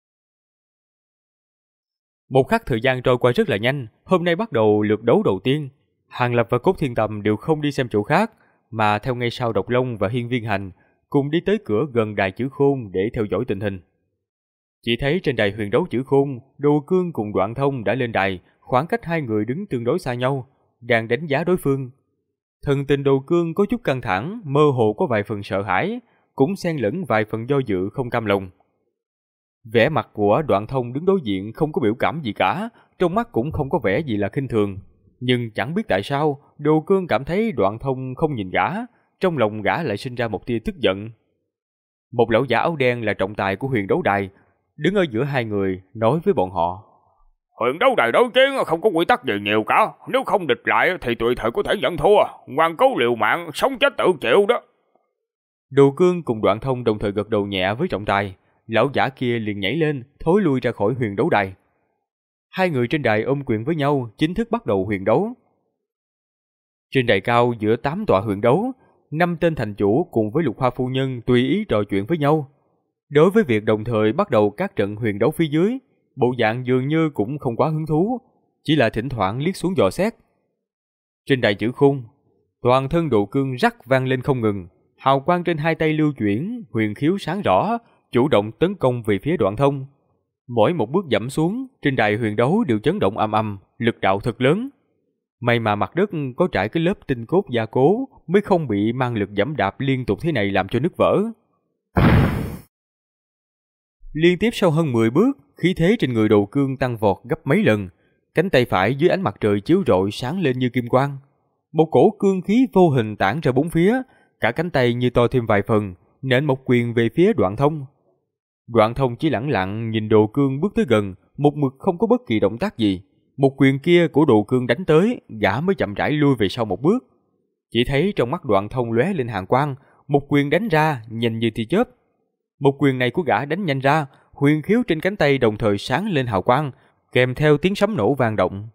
Một khắc thời gian trôi qua rất là nhanh, hôm nay bắt đầu lượt đấu đầu tiên. Hàng Lập và Cốt Thiên Tầm đều không đi xem chỗ khác, mà theo ngay sau Độc Long và Hiên Viên Hành, cùng đi tới cửa gần đài chữ khôn để theo dõi tình hình. Chỉ thấy trên đài huyền đấu chữ khôn, Đồ Cương cùng Đoạn Thông đã lên đài, khoảng cách hai người đứng tương đối xa nhau, đang đánh giá đối phương. Thần tình Đồ Cương có chút căng thẳng, mơ hồ có vài phần sợ hãi, cũng xen lẫn vài phần do dự không cam lòng. Vẻ mặt của Đoạn Thông đứng đối diện không có biểu cảm gì cả, trong mắt cũng không có vẻ gì là khinh thường. Nhưng chẳng biết tại sao, Đồ Cương cảm thấy Đoạn Thông không nhìn gã, trong lòng gã lại sinh ra một tia tức giận. Một lão giả áo đen là trọng tài của huyền đấu đài, đứng ở giữa hai người, nói với bọn họ. Huyền đấu đài đối chiến không có quy tắc gì nhiều cả, nếu không địch lại thì tùy thời có thể nhận thua, ngoan cố liều mạng, sống chết tự chịu đó. Đồ Cương cùng Đoạn Thông đồng thời gật đầu nhẹ với trọng tài, lão giả kia liền nhảy lên, thối lui ra khỏi huyền đấu đài. Hai người trên đài ôm quyền với nhau, chính thức bắt đầu huyền đấu. Trên đài cao giữa 8 tọa huyền đấu, 5 tên thành chủ cùng với Lục Hoa phu nhân tùy ý trò chuyện với nhau. Đối với việc đồng thời bắt đầu các trận huyền đấu phía dưới, bộ dạng dường như cũng không quá hứng thú, chỉ là thỉnh thoảng liếc xuống dò xét. Trên đài chữ khung, toàn thân Đồ Cương rắc vang lên không ngừng, hào quang trên hai tay lưu chuyển, huyền khiếu sáng rõ, chủ động tấn công về phía Đoạn Thông. Mỗi một bước dẫm xuống, trên đài huyền đấu đều chấn động ầm ầm, lực đạo thật lớn. May mà mặt đất có trải cái lớp tinh cốt gia cố, mới không bị mang lực giẫm đạp liên tục thế này làm cho nứt vỡ. Liên tiếp sau hơn 10 bước, khí thế trên người Đồ Cương tăng vọt gấp mấy lần, cánh tay phải dưới ánh mặt trời chiếu rọi sáng lên như kim quang. Một cổ cương khí vô hình tản ra bốn phía, cả cánh tay như to thêm vài phần, nện một quyền về phía Đoạn Thông. Đoạn Thông chỉ lẳng lặng nhìn Đồ Cương bước tới gần, một mực không có bất kỳ động tác gì. Một quyền kia của Đồ Cương đánh tới, gã mới chậm rãi lui về sau một bước. Chỉ thấy trong mắt Đoạn Thông lóe lên hàn quang, một quyền đánh ra nhanh như tia chớp. Một quyền này của gã đánh nhanh ra, huyền khiếu trên cánh tay đồng thời sáng lên hào quang, kèm theo tiếng sấm nổ vang động.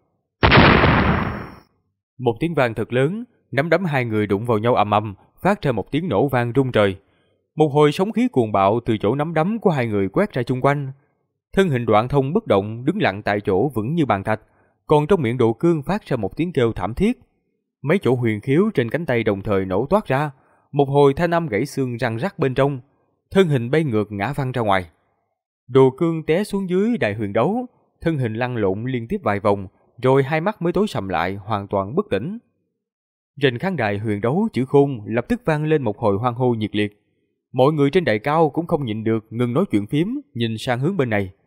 Một tiếng vang thật lớn, nắm đấm hai người đụng vào nhau ầm ầm, phát ra một tiếng nổ vang rung trời. Một hồi sóng khí cuồng bạo từ chỗ nắm đấm của hai người quét ra chung quanh. Thân hình Đoạn Thông bất động đứng lặng tại chỗ vững như bàn thạch, còn trong miệng Đồ Cương phát ra một tiếng kêu thảm thiết. Mấy chỗ huyền khiếu trên cánh tay đồng thời nổ toát ra, một hồi thanh âm gãy xương răng rắc bên trong, thân hình bay ngược ngã văng ra ngoài. Đồ Cương té xuống dưới đài huyền đấu, thân hình lăn lộn liên tiếp vài vòng, rồi hai mắt mới tối sầm lại, hoàn toàn bất tỉnh. Trên khán đài huyền đấu chữ khôn lập tức vang lên một hồi hoan hô nhiệt liệt. Mọi người trên đài cao cũng không nhịn được ngừng nói chuyện phiếm, nhìn sang hướng bên này.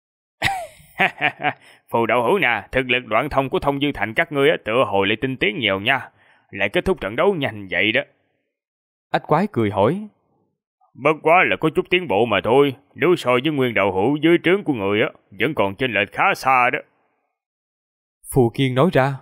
Phù đậu hữu nè, thực lực Đoạn Thông của Thông Dư Thành các ngươi tựa hồ lại tinh tiến nhiều nha, lại kết thúc trận đấu nhanh vậy đó. Ách Quái cười hỏi. Bất quá là có chút tiến bộ mà thôi, nếu so với nguyên đạo hữu dưới trướng của người vẫn còn chênh lệch khá xa đó. Phù Kiên nói ra.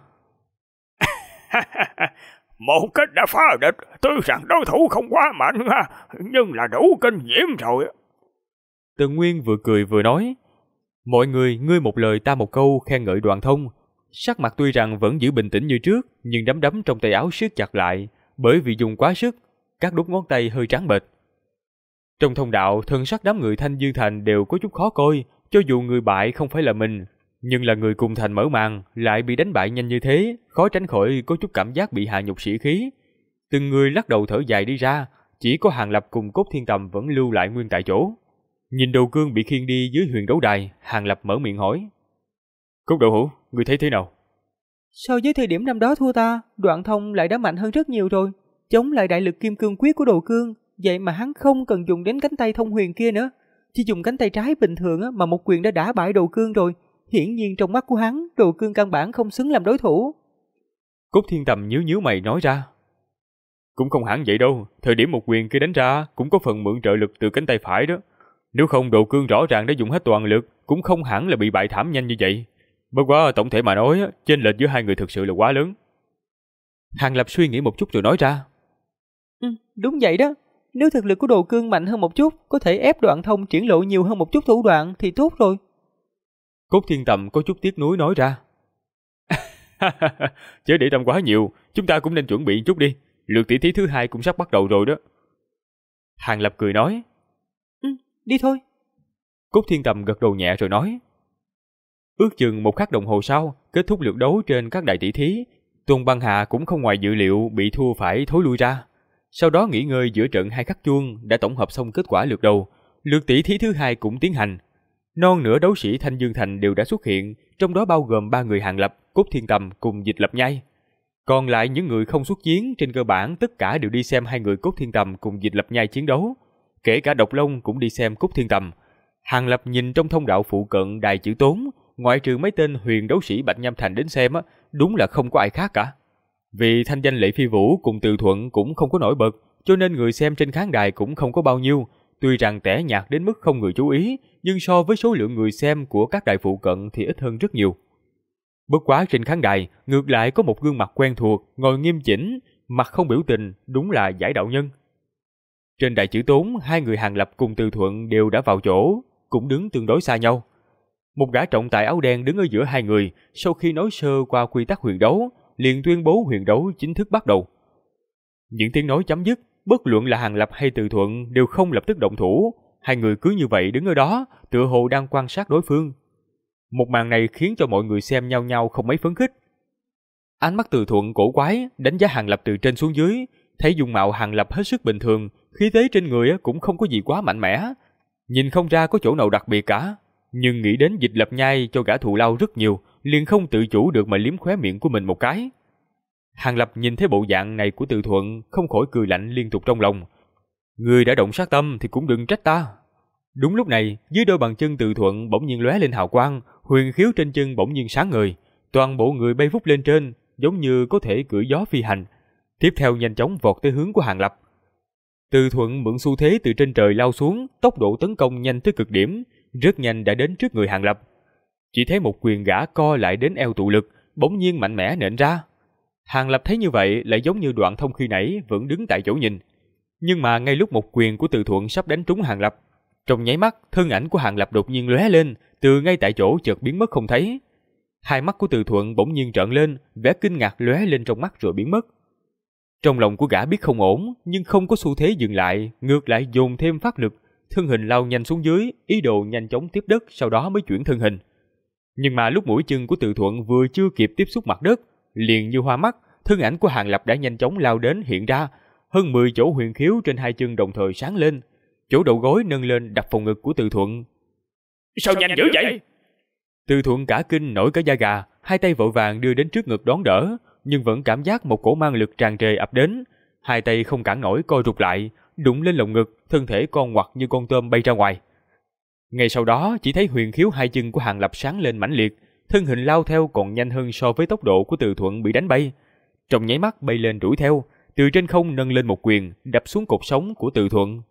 Một kích đã phá địch, tuy rằng đối thủ không quá mạnh nhưng là đủ kinh nghiệm rồi. Tần Nguyên vừa cười vừa nói. Mọi người ngươi một lời ta một câu khen ngợi Đoạn Thông, sắc mặt tuy rằng vẫn giữ bình tĩnh như trước, nhưng nắm đấm trong tay áo siết chặt lại, bởi vì dùng quá sức, các đốt ngón tay hơi trắng bệch. Trong thông đạo, thân sắc đám người Thanh Dương Thành đều có chút khó coi, cho dù người bại không phải là mình, nhưng là người cùng thành mở màn, lại bị đánh bại nhanh như thế, khó tránh khỏi có chút cảm giác bị hạ nhục sĩ khí. Từng người lắc đầu thở dài đi ra, chỉ có Hàng Lập cùng Cốt Thiên Tầm vẫn lưu lại nguyên tại chỗ. Nhìn Đồ Cương bị khiêng đi dưới huyền đấu đài, Hàng Lập mở miệng hỏi. Cốt Đạo Hữu, người thấy thế nào? So với thời điểm năm đó thua ta, Đoạn Thông lại đã mạnh hơn rất nhiều rồi, chống lại đại lực kim cương quyết của Đồ Cương, vậy mà hắn không cần dùng đến cánh tay thông huyền kia nữa, chỉ dùng cánh tay trái bình thường mà một quyền đã đả bại Đồ Cương rồi. Hiển nhiên trong mắt của hắn, Đồ Cương căn bản không xứng làm đối thủ. Cốt Thiên Tầm nhíu mày nói ra. Cũng không hẳn vậy đâu, thời điểm một quyền kia đánh ra cũng có phần mượn trợ lực từ cánh tay phải đó. Nếu không Đồ Cương rõ ràng đã dùng hết toàn lực, cũng không hẳn là bị bại thảm nhanh như vậy. Bất quá tổng thể mà nói, chênh lệch giữa hai người thực sự là quá lớn. Hàng Lập suy nghĩ một chút rồi nói ra. Đúng vậy đó, nếu thực lực của Đồ Cương mạnh hơn một chút, có thể ép Đoạn Thông triển lộ nhiều hơn một chút thủ đoạn thì tốt rồi. Cốt Thiên Tầm có chút tiếc nuối nói ra. Chớ để tâm quá nhiều, chúng ta cũng nên chuẩn bị chút đi. Lượt tỷ thí thứ 2 cũng sắp bắt đầu rồi đó. Hàng Lập cười nói. Đi thôi. Cốt Thiên Tầm gật đầu nhẹ rồi nói. Ước chừng 1 khắc đồng hồ sau, kết thúc lượt đấu trên các đài tỷ thí, Tôn Băng Hà cũng không ngoài dự liệu bị thua phải thối lui ra. Sau đó nghỉ ngơi giữa trận 2 khắc chuông đã tổng hợp xong kết quả lượt đầu, lượt tỷ thí thứ 2 cũng tiến hành. Non nửa đấu sĩ Thanh Dương Thành đều đã xuất hiện, trong đó bao gồm 3 người Hàn Lập, Cốt Thiên Tầm cùng Dịch Lập Nhai. Còn lại những người không xuất chiến trên cơ bản tất cả đều đi xem 2 người Cốt Thiên Tầm cùng Dịch Lập Nhai chiến đấu, kể cả Độc Long cũng đi xem Cốt Thiên Tầm. Hàn Lập nhìn trong thông đạo phụ cận đài chữ tốn, ngoại trừ mấy tên huyền đấu sĩ Bạch Nham Thành đến xem đúng là không có ai khác cả. Vì thanh danh Lệ Phi Vũ cùng Từ Thuận cũng không có nổi bật, cho nên người xem trên khán đài cũng không có bao nhiêu. Tuy rằng tẻ nhạt đến mức không người chú ý, nhưng so với số lượng người xem của các đài phụ cận thì ít hơn rất nhiều. Bất quá trên khán đài, ngược lại có một gương mặt quen thuộc, ngồi nghiêm chỉnh, mặt không biểu tình, đúng là Giải Đạo Nhân. Trên đài chữ tốn, 2 người Hàn Lập cùng Từ Thuận đều đã vào chỗ, cũng đứng tương đối xa nhau. Một gã trọng tài áo đen đứng ở giữa 2 người, sau khi nói sơ qua quy tắc huyền đấu, liền tuyên bố huyền đấu chính thức bắt đầu. Những tiếng nói chấm dứt, bất luận là Hàn Lập hay Từ Thuận đều không lập tức động thủ, 2 người cứ như vậy đứng ở đó, tựa hồ đang quan sát đối phương. Một màn này khiến cho mọi người xem nhao nhao không mấy phấn khích. Ánh mắt Từ Thuận cổ quái, đánh giá Hàn Lập từ trên xuống dưới, thấy dung mạo Hàn Lập hết sức bình thường, khí thế trên người cũng không có gì quá mạnh mẽ, nhìn không ra có chỗ nào đặc biệt cả. Nhưng nghĩ đến Dịch Lập Nhai cho gã thù lao rất nhiều, liền không tự chủ được mà liếm khóe miệng của mình một cái. Hàn Lập nhìn thấy bộ dạng này của Từ Thuận, không khỏi cười lạnh liên tục trong lòng. Người đã động sát tâm thì cũng đừng trách ta. Đúng lúc này, dưới đôi bàn chân Từ Thuận bỗng nhiên lóe lên hào quang, huyền khiếu trên chân bỗng nhiên sáng ngời, toàn bộ người bay vút lên trên, giống như có thể cưỡi gió phi hành. Tiếp theo nhanh chóng vọt tới hướng của Hàn Lập. Từ Thuận mượn xu thế từ trên trời lao xuống, tốc độ tấn công nhanh tới cực điểm, rất nhanh đã đến trước người Hàn Lập. Chỉ thấy một quyền gã co lại đến eo tụ lực, bỗng nhiên mạnh mẽ nện ra. Hàn Lập thấy như vậy lại giống như Đoạn Thông khi nãy vẫn đứng tại chỗ nhìn. Nhưng mà ngay lúc một quyền của Từ Thuận sắp đánh trúng Hàn Lập, trong nháy mắt thân ảnh của Hàn Lập đột nhiên lóe lên, từ ngay tại chỗ chợt biến mất không thấy. 2 mắt của Từ Thuận bỗng nhiên trợn lên, vẻ kinh ngạc lóe lên trong mắt rồi biến mất. Trong lòng của gã biết không ổn, nhưng không có xu thế dừng lại, ngược lại dồn thêm phát lực, thân hình lao nhanh xuống dưới, ý đồ nhanh chóng tiếp đất, sau đó mới chuyển thân hình. Nhưng mà lúc mũi chân của Từ Thuận vừa chưa kịp tiếp xúc mặt đất, liền như hoa mắt, thân ảnh của Hàn Lập đã nhanh chóng lao đến hiện ra, hơn 10 chỗ huyền khiếu trên 2 chân đồng thời sáng lên, chỗ đầu gối nâng lên đập phòng ngực của Từ Thuận. Sao nhanh dữ vậy? Từ Thuận cả kinh nổi cả da gà, 2 tay vội vàng đưa đến trước ngực đón đỡ, nhưng vẫn cảm giác một cổ mang lực tràn trề ập đến, 2 tay không cản nổi co rụt lại, đụng lên lồng ngực, thân thể con ngoặt như con tôm bay ra ngoài. Ngay sau đó chỉ thấy huyền khiếu 2 chân của Hàn Lập sáng lên mãnh liệt, thân hình lao theo còn nhanh hơn so với tốc độ của Từ Thuận bị đánh bay. Trong nháy mắt bay lên đuổi theo, từ trên không nâng lên một quyền, đập xuống cột sống của Từ Thuận.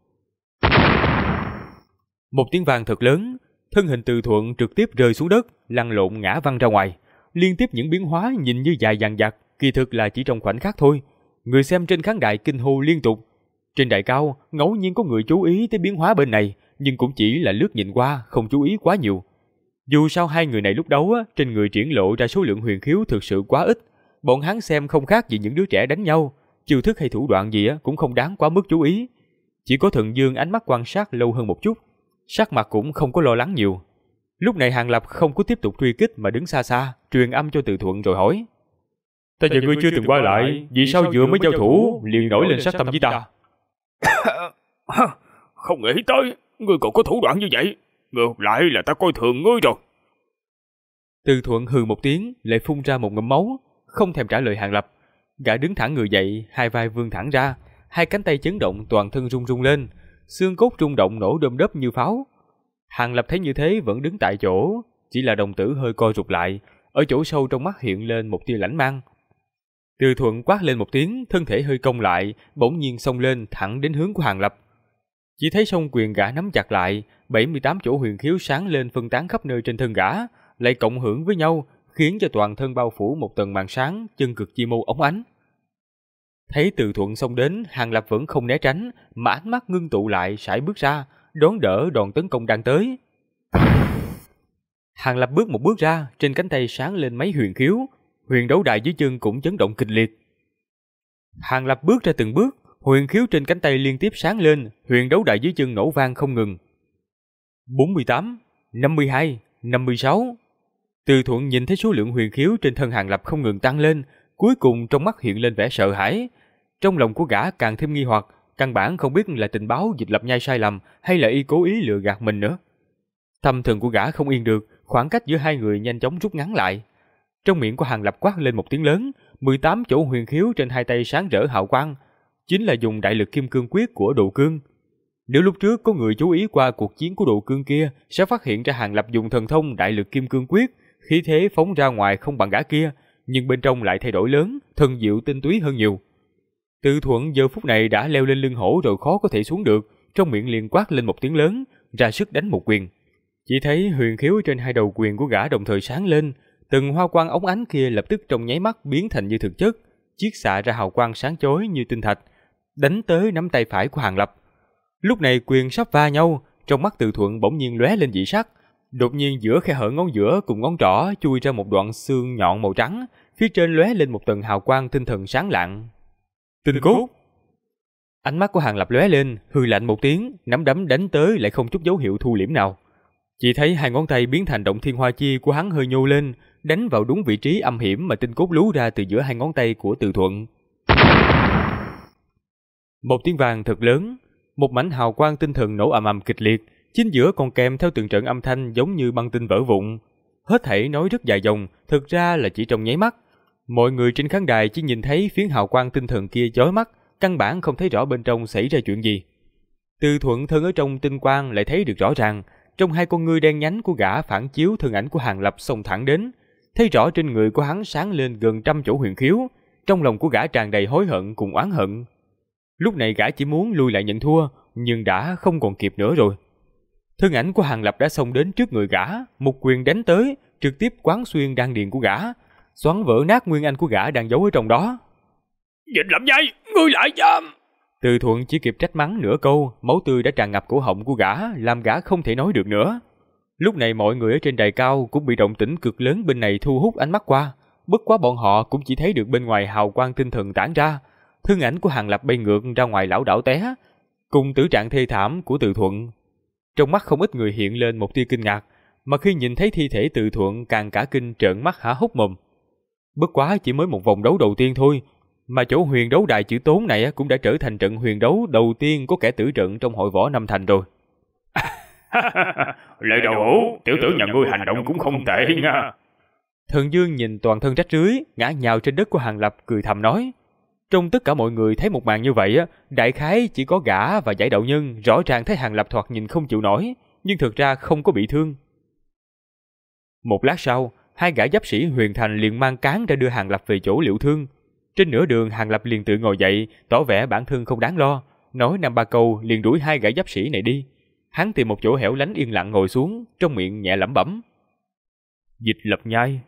Một tiếng vang thật lớn, thân hình Từ Thuận trực tiếp rơi xuống đất, lăn lộn ngã văng ra ngoài. Liên tiếp những biến hóa nhìn như dài dằng dặc, kỳ thực là chỉ trong khoảnh khắc thôi. Người xem trên khán đài kinh hô liên tục. Trên đài cao, ngẫu nhiên có người chú ý tới biến hóa bên này, nhưng cũng chỉ là lướt nhìn qua, không chú ý quá nhiều. Dù sao 2 người này lúc đấu trên người triển lộ ra số lượng huyền khiếu thực sự quá ít, bọn hắn xem không khác gì những đứa trẻ đánh nhau, chiêu thức hay thủ đoạn gì cũng không đáng quá mức chú ý. Chỉ có Thần Dương ánh mắt quan sát lâu hơn một chút, sắc mặt cũng không có lo lắng nhiều. Lúc này Hàn Lập không có tiếp tục truy kích mà đứng xa xa, truyền âm cho Từ Thuận rồi hỏi: Ta và ngươi chưa từng qua lại, vì sao vừa mới giao thủ liền nổi lên sát tâm với ta? Không nghĩ tới, ngươi còn có thủ đoạn như vậy. Ngược lại là ta coi thường ngươi rồi. Từ Thuận hừ một tiếng, lại phun ra một ngụm máu, không thèm trả lời Hàn Lập. Gã đứng thẳng người dậy, 2 vai vươn thẳng ra, 2 cánh tay chấn động, toàn thân rung rung lên, xương cốt rung động nổ đom đóm như pháo. Hàn Lập thấy như thế vẫn đứng tại chỗ, chỉ là đồng tử hơi co rụt lại, ở chỗ sâu trong mắt hiện lên một tia lãnh mang. Từ Thuận quát lên một tiếng, thân thể hơi cong lại, bỗng nhiên xông lên thẳng đến hướng của Hàn Lập. Chỉ thấy song quyền gã nắm chặt lại, 78 chỗ huyền khiếu sáng lên phân tán khắp nơi trên thân gã, lại cộng hưởng với nhau, khiến cho toàn thân bao phủ một tầng màn sáng, chân cực chi mâu óng ánh. Thấy Từ Thuận xông đến, Hàn Lập vẫn không né tránh, mà ánh mắt ngưng tụ lại, sải bước ra, đón đỡ đòn tấn công đang tới. Hàn Lập bước một bước ra, trên cánh tay sáng lên mấy huyền khiếu, huyền đấu đài dưới chân cũng chấn động kịch liệt. Hàn Lập bước ra từng bước, huyền khiếu trên cánh tay liên tiếp sáng lên, huyền đấu đài dưới chân nổ vang không ngừng. 48, 52, 56. Từ Thuận nhìn thấy số lượng huyền khiếu trên thân Hàng Lập không ngừng tăng lên, cuối cùng trong mắt hiện lên vẻ sợ hãi. Trong lòng của gã càng thêm nghi hoặc, căn bản không biết là tình báo Dịch Lập Nhai sai lầm hay là y cố ý lừa gạt mình nữa. Tâm thần của gã không yên được, khoảng cách giữa hai người nhanh chóng rút ngắn lại. Trong miệng của Hàng Lập quát lên một tiếng lớn, 18 chỗ huyền khiếu trên hai tay sáng rỡ hào quang, chính là dùng đại lực kim cương quyết của Độ Cương. Nếu lúc trước có người chú ý qua cuộc chiến của Độ Cương kia, sẽ phát hiện ra Hàng Lập dùng thần thông đại lực kim cương quyết, khí thế phóng ra ngoài không bằng gã kia, nhưng bên trong lại thay đổi lớn, thần diệu tinh túy hơn nhiều. Từ Thuận giờ phút này đã leo lên lưng hổ rồi khó có thể xuống được, trong miệng liền quát lên một tiếng lớn, ra sức đánh một quyền. Chỉ thấy huyền khiếu trên hai đầu quyền của gã đồng thời sáng lên, từng hoa quang óng ánh kia lập tức trong nháy mắt biến thành như thực chất, chiết xạ ra hào quang sáng chói như tinh thạch, đánh tới nắm tay phải của Hàng Lập. Lúc này quyền sắp va nhau, trong mắt Từ Thuận bỗng nhiên lóe lên dị sắc, đột nhiên giữa khe hở ngón giữa cùng ngón trỏ chui ra một đoạn xương nhọn màu trắng, phía trên lóe lên một tầng hào quang tinh thần sáng lạng. Tinh cốt. Ánh mắt của Hàng Lập lóe lên, hừ lạnh một tiếng, nắm đấm đánh tới lại không chút dấu hiệu thu liễm nào. Chỉ thấy hai ngón tay biến thành động thiên hoa chi của hắn hơi nhô lên, đánh vào đúng vị trí âm hiểm mà tinh cốt lú ra từ giữa hai ngón tay của Từ Thuận. Một tiếng vang thật lớn, một mảnh hào quang tinh thần nổ ầm ầm kịch liệt, chính giữa còn kèm theo từng trận âm thanh giống như băng tinh vỡ vụn. Hết thảy nói rất dài dòng, thực ra là chỉ trong nháy mắt. Mọi người trên khán đài chỉ nhìn thấy phiến hào quang tinh thần kia chói mắt, căn bản không thấy rõ bên trong xảy ra chuyện gì. Từ Thuận thân ở trong tinh quang lại thấy được rõ ràng, trong hai con ngươi đen nhánh của gã phản chiếu thân ảnh của Hàng Lập xông thẳng đến, thấy rõ trên người của hắn sáng lên gần 100 chỗ huyền khiếu, trong lòng của gã tràn đầy hối hận cùng oán hận. Lúc này gã chỉ muốn lui lại nhận thua, nhưng đã không còn kịp nữa rồi. Thân ảnh của Hàng Lập đã xông đến trước người gã, một quyền đánh tới, trực tiếp quán xuyên đan điền của gã, xoắn vỡ nát nguyên anh của gã đang giấu ở trong đó. Dịch Lập Nhai, ngươi lại dám! Từ Thuận chỉ kịp trách mắng nửa câu, máu tươi đã tràn ngập cổ họng của gã, làm gã không thể nói được nữa. Lúc này mọi người ở trên đài cao cũng bị động tĩnh cực lớn bên này thu hút ánh mắt qua, bất quá bọn họ cũng chỉ thấy được bên ngoài hào quang tinh thần tản ra, thân ảnh của Hàng Lập bay ngược ra ngoài lảo đảo té, cùng tử trạng thê thảm của Từ Thuận. Trong mắt không ít người hiện lên một tia kinh ngạc, mà khi nhìn thấy thi thể Từ Thuận càng cả kinh trợn mắt há hốc mồm. Bất quá chỉ mới một vòng đấu đầu tiên thôi, mà chỗ huyền đấu đài chữ Tốn này cũng đã trở thành trận huyền đấu đầu tiên có kẻ tử trận trong hội võ Năm Thành rồi. Lệ Đầu Hữu, tiểu tử nhà ngươi hành động cũng không tệ nha. Thần Dương nhìn toàn thân rách rưới, ngã nhào trên đất của Hàng Lập cười thầm nói. Trong tất cả mọi người thấy một màn như vậy, đại khái chỉ có gã và Giải Đạo Nhân rõ ràng thấy Hàng Lập thoạt nhìn không chịu nổi, nhưng thực ra không có bị thương. Một lát sau, hai gã giáp sĩ Huyền Thành liền mang cán ra đưa Hàng Lập về chỗ liệu thương. Trên nửa đường Hàng Lập liền tự ngồi dậy, tỏ vẻ bản thân không đáng lo, nói 5-3 câu liền đuổi hai gã giáp sĩ này đi. Hắn tìm một chỗ hẻo lánh yên lặng ngồi xuống, trong miệng nhẹ lẩm bẩm. Dịch Lập Nhai.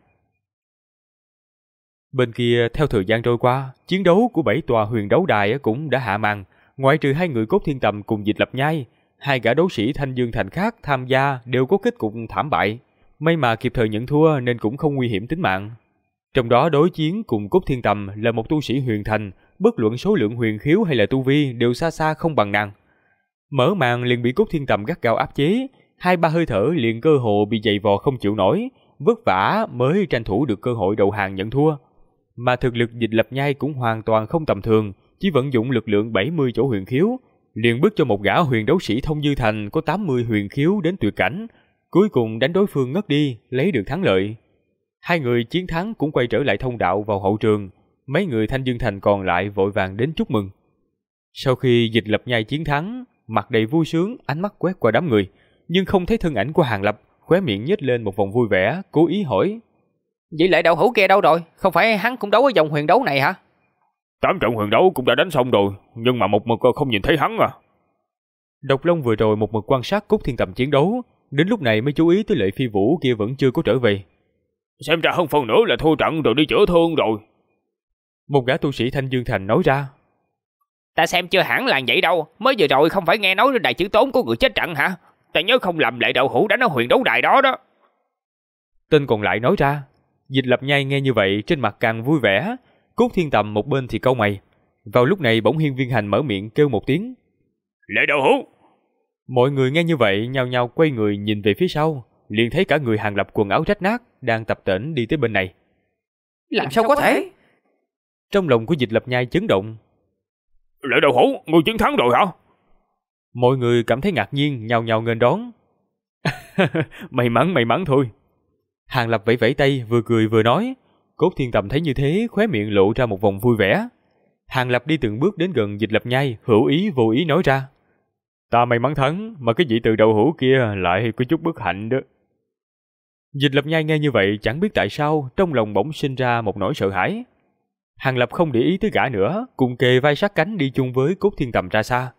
Bên kia, theo thời gian trôi qua, chiến đấu của 7 tòa huyền đấu đài cũng đã hạ màn. Ngoại trừ hai người Cốt Thiên Tầm cùng Dịch Lập Nhai, hai gã đấu sĩ Thanh Dương Thành khác tham gia đều có kết cục thảm bại. May mà kịp thời nhận thua nên cũng không nguy hiểm tính mạng. Trong đó đối chiến cùng Cốt Thiên Tầm là một tu sĩ huyền thành, bất luận số lượng huyền khiếu hay là tu vi đều xa xa không bằng nàng. Mở màn liền bị Cốt Thiên Tầm gắt gao áp chế, 2-3 hơi thở liền cơ hồ bị dày vò không chịu nổi, vất vả mới tranh thủ được cơ hội đầu hàng nhận thua. Mà thực lực Dịch Lập Nhai cũng hoàn toàn không tầm thường, chỉ vận dụng lực lượng 70 chỗ huyền khiếu, liền bức cho một gã huyền đấu sĩ Thông Dư Thành có 80 huyền khiếu đến tuyệt cảnh, cuối cùng đánh đối phương ngất đi, lấy được thắng lợi. Hai người chiến thắng cũng quay trở lại thông đạo vào hậu trường, mấy người Thanh Dương Thành còn lại vội vàng đến chúc mừng. Sau khi Dịch Lập Nhai chiến thắng, mặt đầy vui sướng, ánh mắt quét qua đám người, nhưng không thấy thân ảnh của Hàng Lập, khóe miệng nhếch lên một vòng vui vẻ, cố ý hỏi. Vậy Lệ Đạo Hữu kia đâu rồi? Không phải hắn cũng đấu ở vòng huyền đấu này hả? 8 trận huyền đấu cũng đã đánh xong rồi, nhưng mà một mực không nhìn thấy hắn à. Độc Long vừa rồi một mực quan sát Cốt Thiên Tầm chiến đấu, đến lúc này mới chú ý tới Lệ Phi Vũ kia vẫn chưa có trở về. Xem ra hơn phần nữa là thua trận rồi đi chữa thương rồi. Một gã tu sĩ Thanh Dương Thành nói ra. Ta xem chưa hẳn là vậy đâu, mới vừa rồi không phải nghe nói đài chữ Tốn có người chết trận hả? Ta nhớ không lầm Lệ Đạo Hữu đánh ở huyền đấu đài đó đó. Tên còn lại nói ra. Dịch Lập Nhai nghe như vậy trên mặt càng vui vẻ, Cốt Thiên Tầm một bên thì cau mày. Vào lúc này bỗng Hiên Viên Hành mở miệng kêu một tiếng. Lệ Đạo Hữu. Mọi người nghe như vậy nhao nhao quay người nhìn về phía sau. liền thấy cả người Hàng Lập quần áo rách nát đang tập tễnh đi tới bên này. Làm sao có thể? Trong lòng của Dịch Lập Nhai chấn động. Lệ Đầu Hổ, ngươi chiến thắng rồi hả? Mọi người cảm thấy ngạc nhiên, nhao nhao nghênh đón. May mắn thôi. Hàng Lập vẫy vẫy tay, vừa cười vừa nói. Cốt Thiên Tầm thấy như thế, khóe miệng lộ ra một vòng vui vẻ. Hàng Lập đi từng bước đến gần Dịch Lập Nhai, hữu ý vô ý nói ra. Ta may mắn thắng, mà cái vị từ đầu hữu kia lại có chút bất hạnh đó. Dịch Lập Nhai nghe như vậy chẳng biết tại sao, trong lòng bỗng sinh ra một nỗi sợ hãi. Hàng Lập không để ý tới gã nữa, cùng kề vai sát cánh đi chung với Cốt Thiên Tầm ra xa.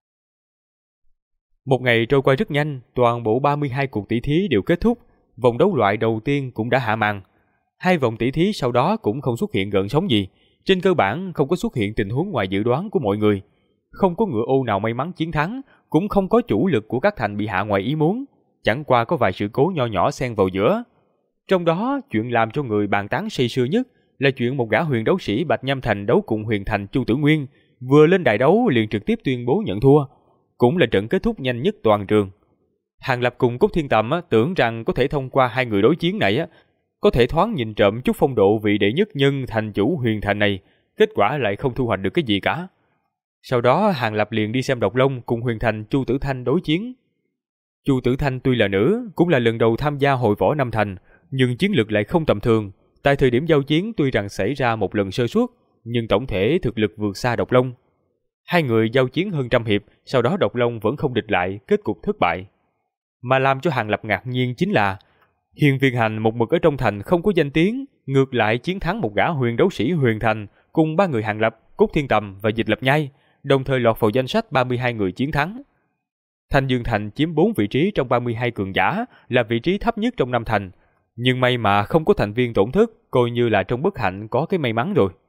Một ngày trôi qua rất nhanh, toàn bộ 32 cuộc tỷ thí đều kết thúc, vòng đấu loại đầu tiên cũng đã hạ màn. 2 vòng tỷ thí sau đó cũng không xuất hiện gợn sóng gì, trên cơ bản không có xuất hiện tình huống ngoài dự đoán của mọi người. Không có ngựa ô nào may mắn chiến thắng, cũng không có chủ lực của các thành bị hạ ngoài ý muốn, chẳng qua có vài sự cố nho nhỏ xen vào giữa. Trong đó, chuyện làm cho người bàn tán say sưa nhất là chuyện một gã huyền đấu sĩ Bạch Nham Thành đấu cùng huyền thành Chu Tử Nguyên, vừa lên đài đấu liền trực tiếp tuyên bố nhận thua, cũng là trận kết thúc nhanh nhất toàn trường. Hàng Lập cùng Cốt Thiên Tầm tưởng rằng có thể thông qua 2 người đối chiến này có thể thoáng nhìn trộm chút phong độ vị đệ nhất nhân thành chủ huyền thành này, kết quả lại không thu hoạch được cái gì cả. Sau đó Hàng Lập liền đi xem Độc Long cùng huyền thành Chu Tử Thanh đối chiến. Chu Tử Thanh tuy là nữ, cũng là lần đầu tham gia hội võ Nam Thành, nhưng chiến lực lại không tầm thường. Tại thời điểm giao chiến tuy rằng xảy ra một lần sơ suất, nhưng tổng thể thực lực vượt xa Độc Long. 2 người giao chiến hơn trăm hiệp, sau đó Độc Long vẫn không địch lại, kết cục thất bại. Mà làm cho Hàng Lập ngạc nhiên chính là Hiên Viên Hành một mực ở trong thành không có danh tiếng, ngược lại chiến thắng một gã huyền đấu sĩ huyền thành cùng 3 người Hàng Lập, Cốt Thiên Tầm và Dịch Lập Nhai, đồng thời lọt vào danh sách 32 người chiến thắng. Thanh Dương Thành chiếm 4 vị trí trong 32 cường giả, là vị trí thấp nhất trong Nam Thành, nhưng may mà không có thành viên tổn thất, coi như là trong bất hạnh có cái may mắn rồi.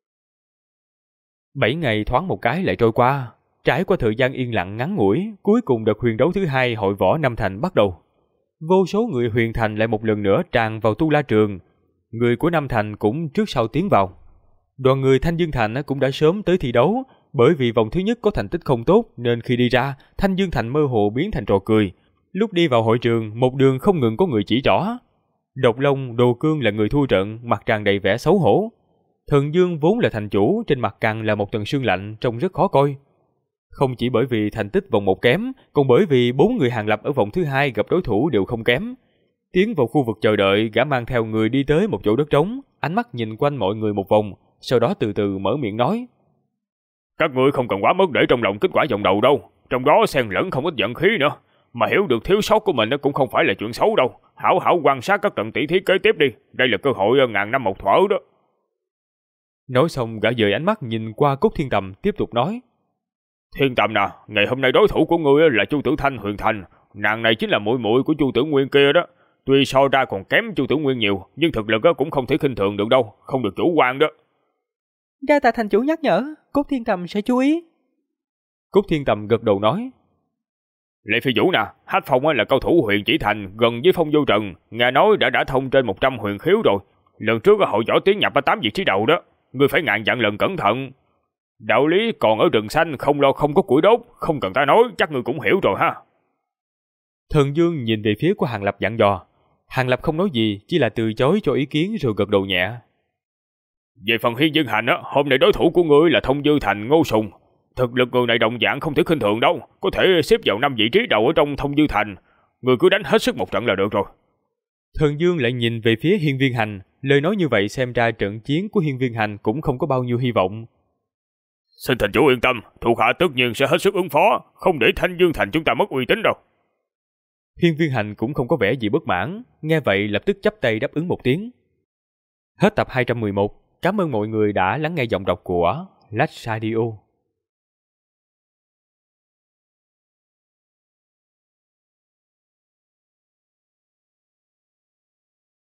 7 ngày thoáng một cái lại trôi qua, trải qua thời gian yên lặng ngắn ngủi, cuối cùng đợt huyền đấu thứ 2 hội võ Nam Thành bắt đầu. Vô số người huyền thành lại một lần nữa tràn vào Tu La Trường, người của Nam Thành cũng trước sau tiến vào. Đoàn người Thanh Dương Thành cũng đã sớm tới thi đấu, bởi vì vòng thứ nhất có thành tích không tốt nên khi đi ra, Thanh Dương Thành mơ hồ biến thành trò cười. Lúc đi vào hội trường, một đường không ngừng có người chỉ trỏ. Độc Long, Đồ Cương là người thua trận, mặt tràn đầy vẻ xấu hổ. Thần Dương vốn là thành chủ, trên mặt càng là một tầng sương lạnh, trông rất khó coi. Không chỉ bởi vì thành tích vòng 1 kém, còn bởi vì 4 người Hàng Lập ở vòng thứ 2 gặp đối thủ đều không kém. Tiến vào khu vực chờ đợi, gã mang theo người đi tới một chỗ đất trống, ánh mắt nhìn quanh mọi người một vòng, sau đó từ từ mở miệng nói. Các ngươi không cần quá mức để trong lòng kết quả vòng đầu đâu, trong đó xen lẫn không ít giận khí nữa. Mà hiểu được thiếu sót của mình cũng không phải là chuyện xấu đâu. Hảo hảo quan sát các trận tỷ thí kế tiếp đi, đây là cơ hội ngàn năm một thuở đó. Nói xong gã dời ánh mắt nhìn qua Cốt Thiên Tầm, tiếp tục nói. Thiên Tầm nè, ngày hôm nay đối thủ của ngươi là Chu Tử Thanh huyền thành, nàng này chính là muội muội của Chu Tử Nguyên kia đó. Tuy so ra còn kém Chu Tử Nguyên nhiều, nhưng thực lực cũng không thể khinh thường được đâu, không được chủ quan đó. Đa tạ thành chủ nhắc nhở, Cốt Thiên Tầm sẽ chú ý. Cốt Thiên Tầm gật đầu nói. Lệ Phi Vũ nè, Hách Phong là cao thủ huyền chỉ thành gần với Phong Vô Trần, nghe nói đã thông trên 100 huyền khiếu rồi. Lần trước hội võ tiến nhập 8 vị trí đầu đó, ngươi phải ngàn dặn lần cẩn thận. Đạo lý còn ở rừng xanh không lo không có củi đốt, không cần ta nói, chắc ngươi cũng hiểu rồi ha. Thần Dương nhìn về phía của Hàng Lập dặn dò. Hàng Lập không nói gì, chỉ là từ chối cho ý kiến rồi gật đầu nhẹ. Về phần Hiên Dương Hành hôm nay đối thủ của ngươi là Thông Dư Thành Ngô Sùng. Thực lực người này đồng dạng không thể khinh thường đâu, có thể xếp vào 5 vị trí đầu ở trong Thông Dư Thành. Người cứ đánh hết sức một trận là được rồi. Thần Dương lại nhìn về phía Hiên Viên Hành, lời nói như vậy xem ra trận chiến của Hiên Viên Hành cũng không có bao nhiêu hy vọng. Xin thành chủ yên tâm, thuộc hạ tất nhiên sẽ hết sức ứng phó, không để Thanh Dương Thành chúng ta mất uy tín đâu. Hiên Viên Hành cũng không có vẻ gì bất mãn, nghe vậy lập tức chắp tay đáp ứng một tiếng. Hết tập 211, cảm ơn mọi người đã lắng nghe giọng đọc của Lách Radio.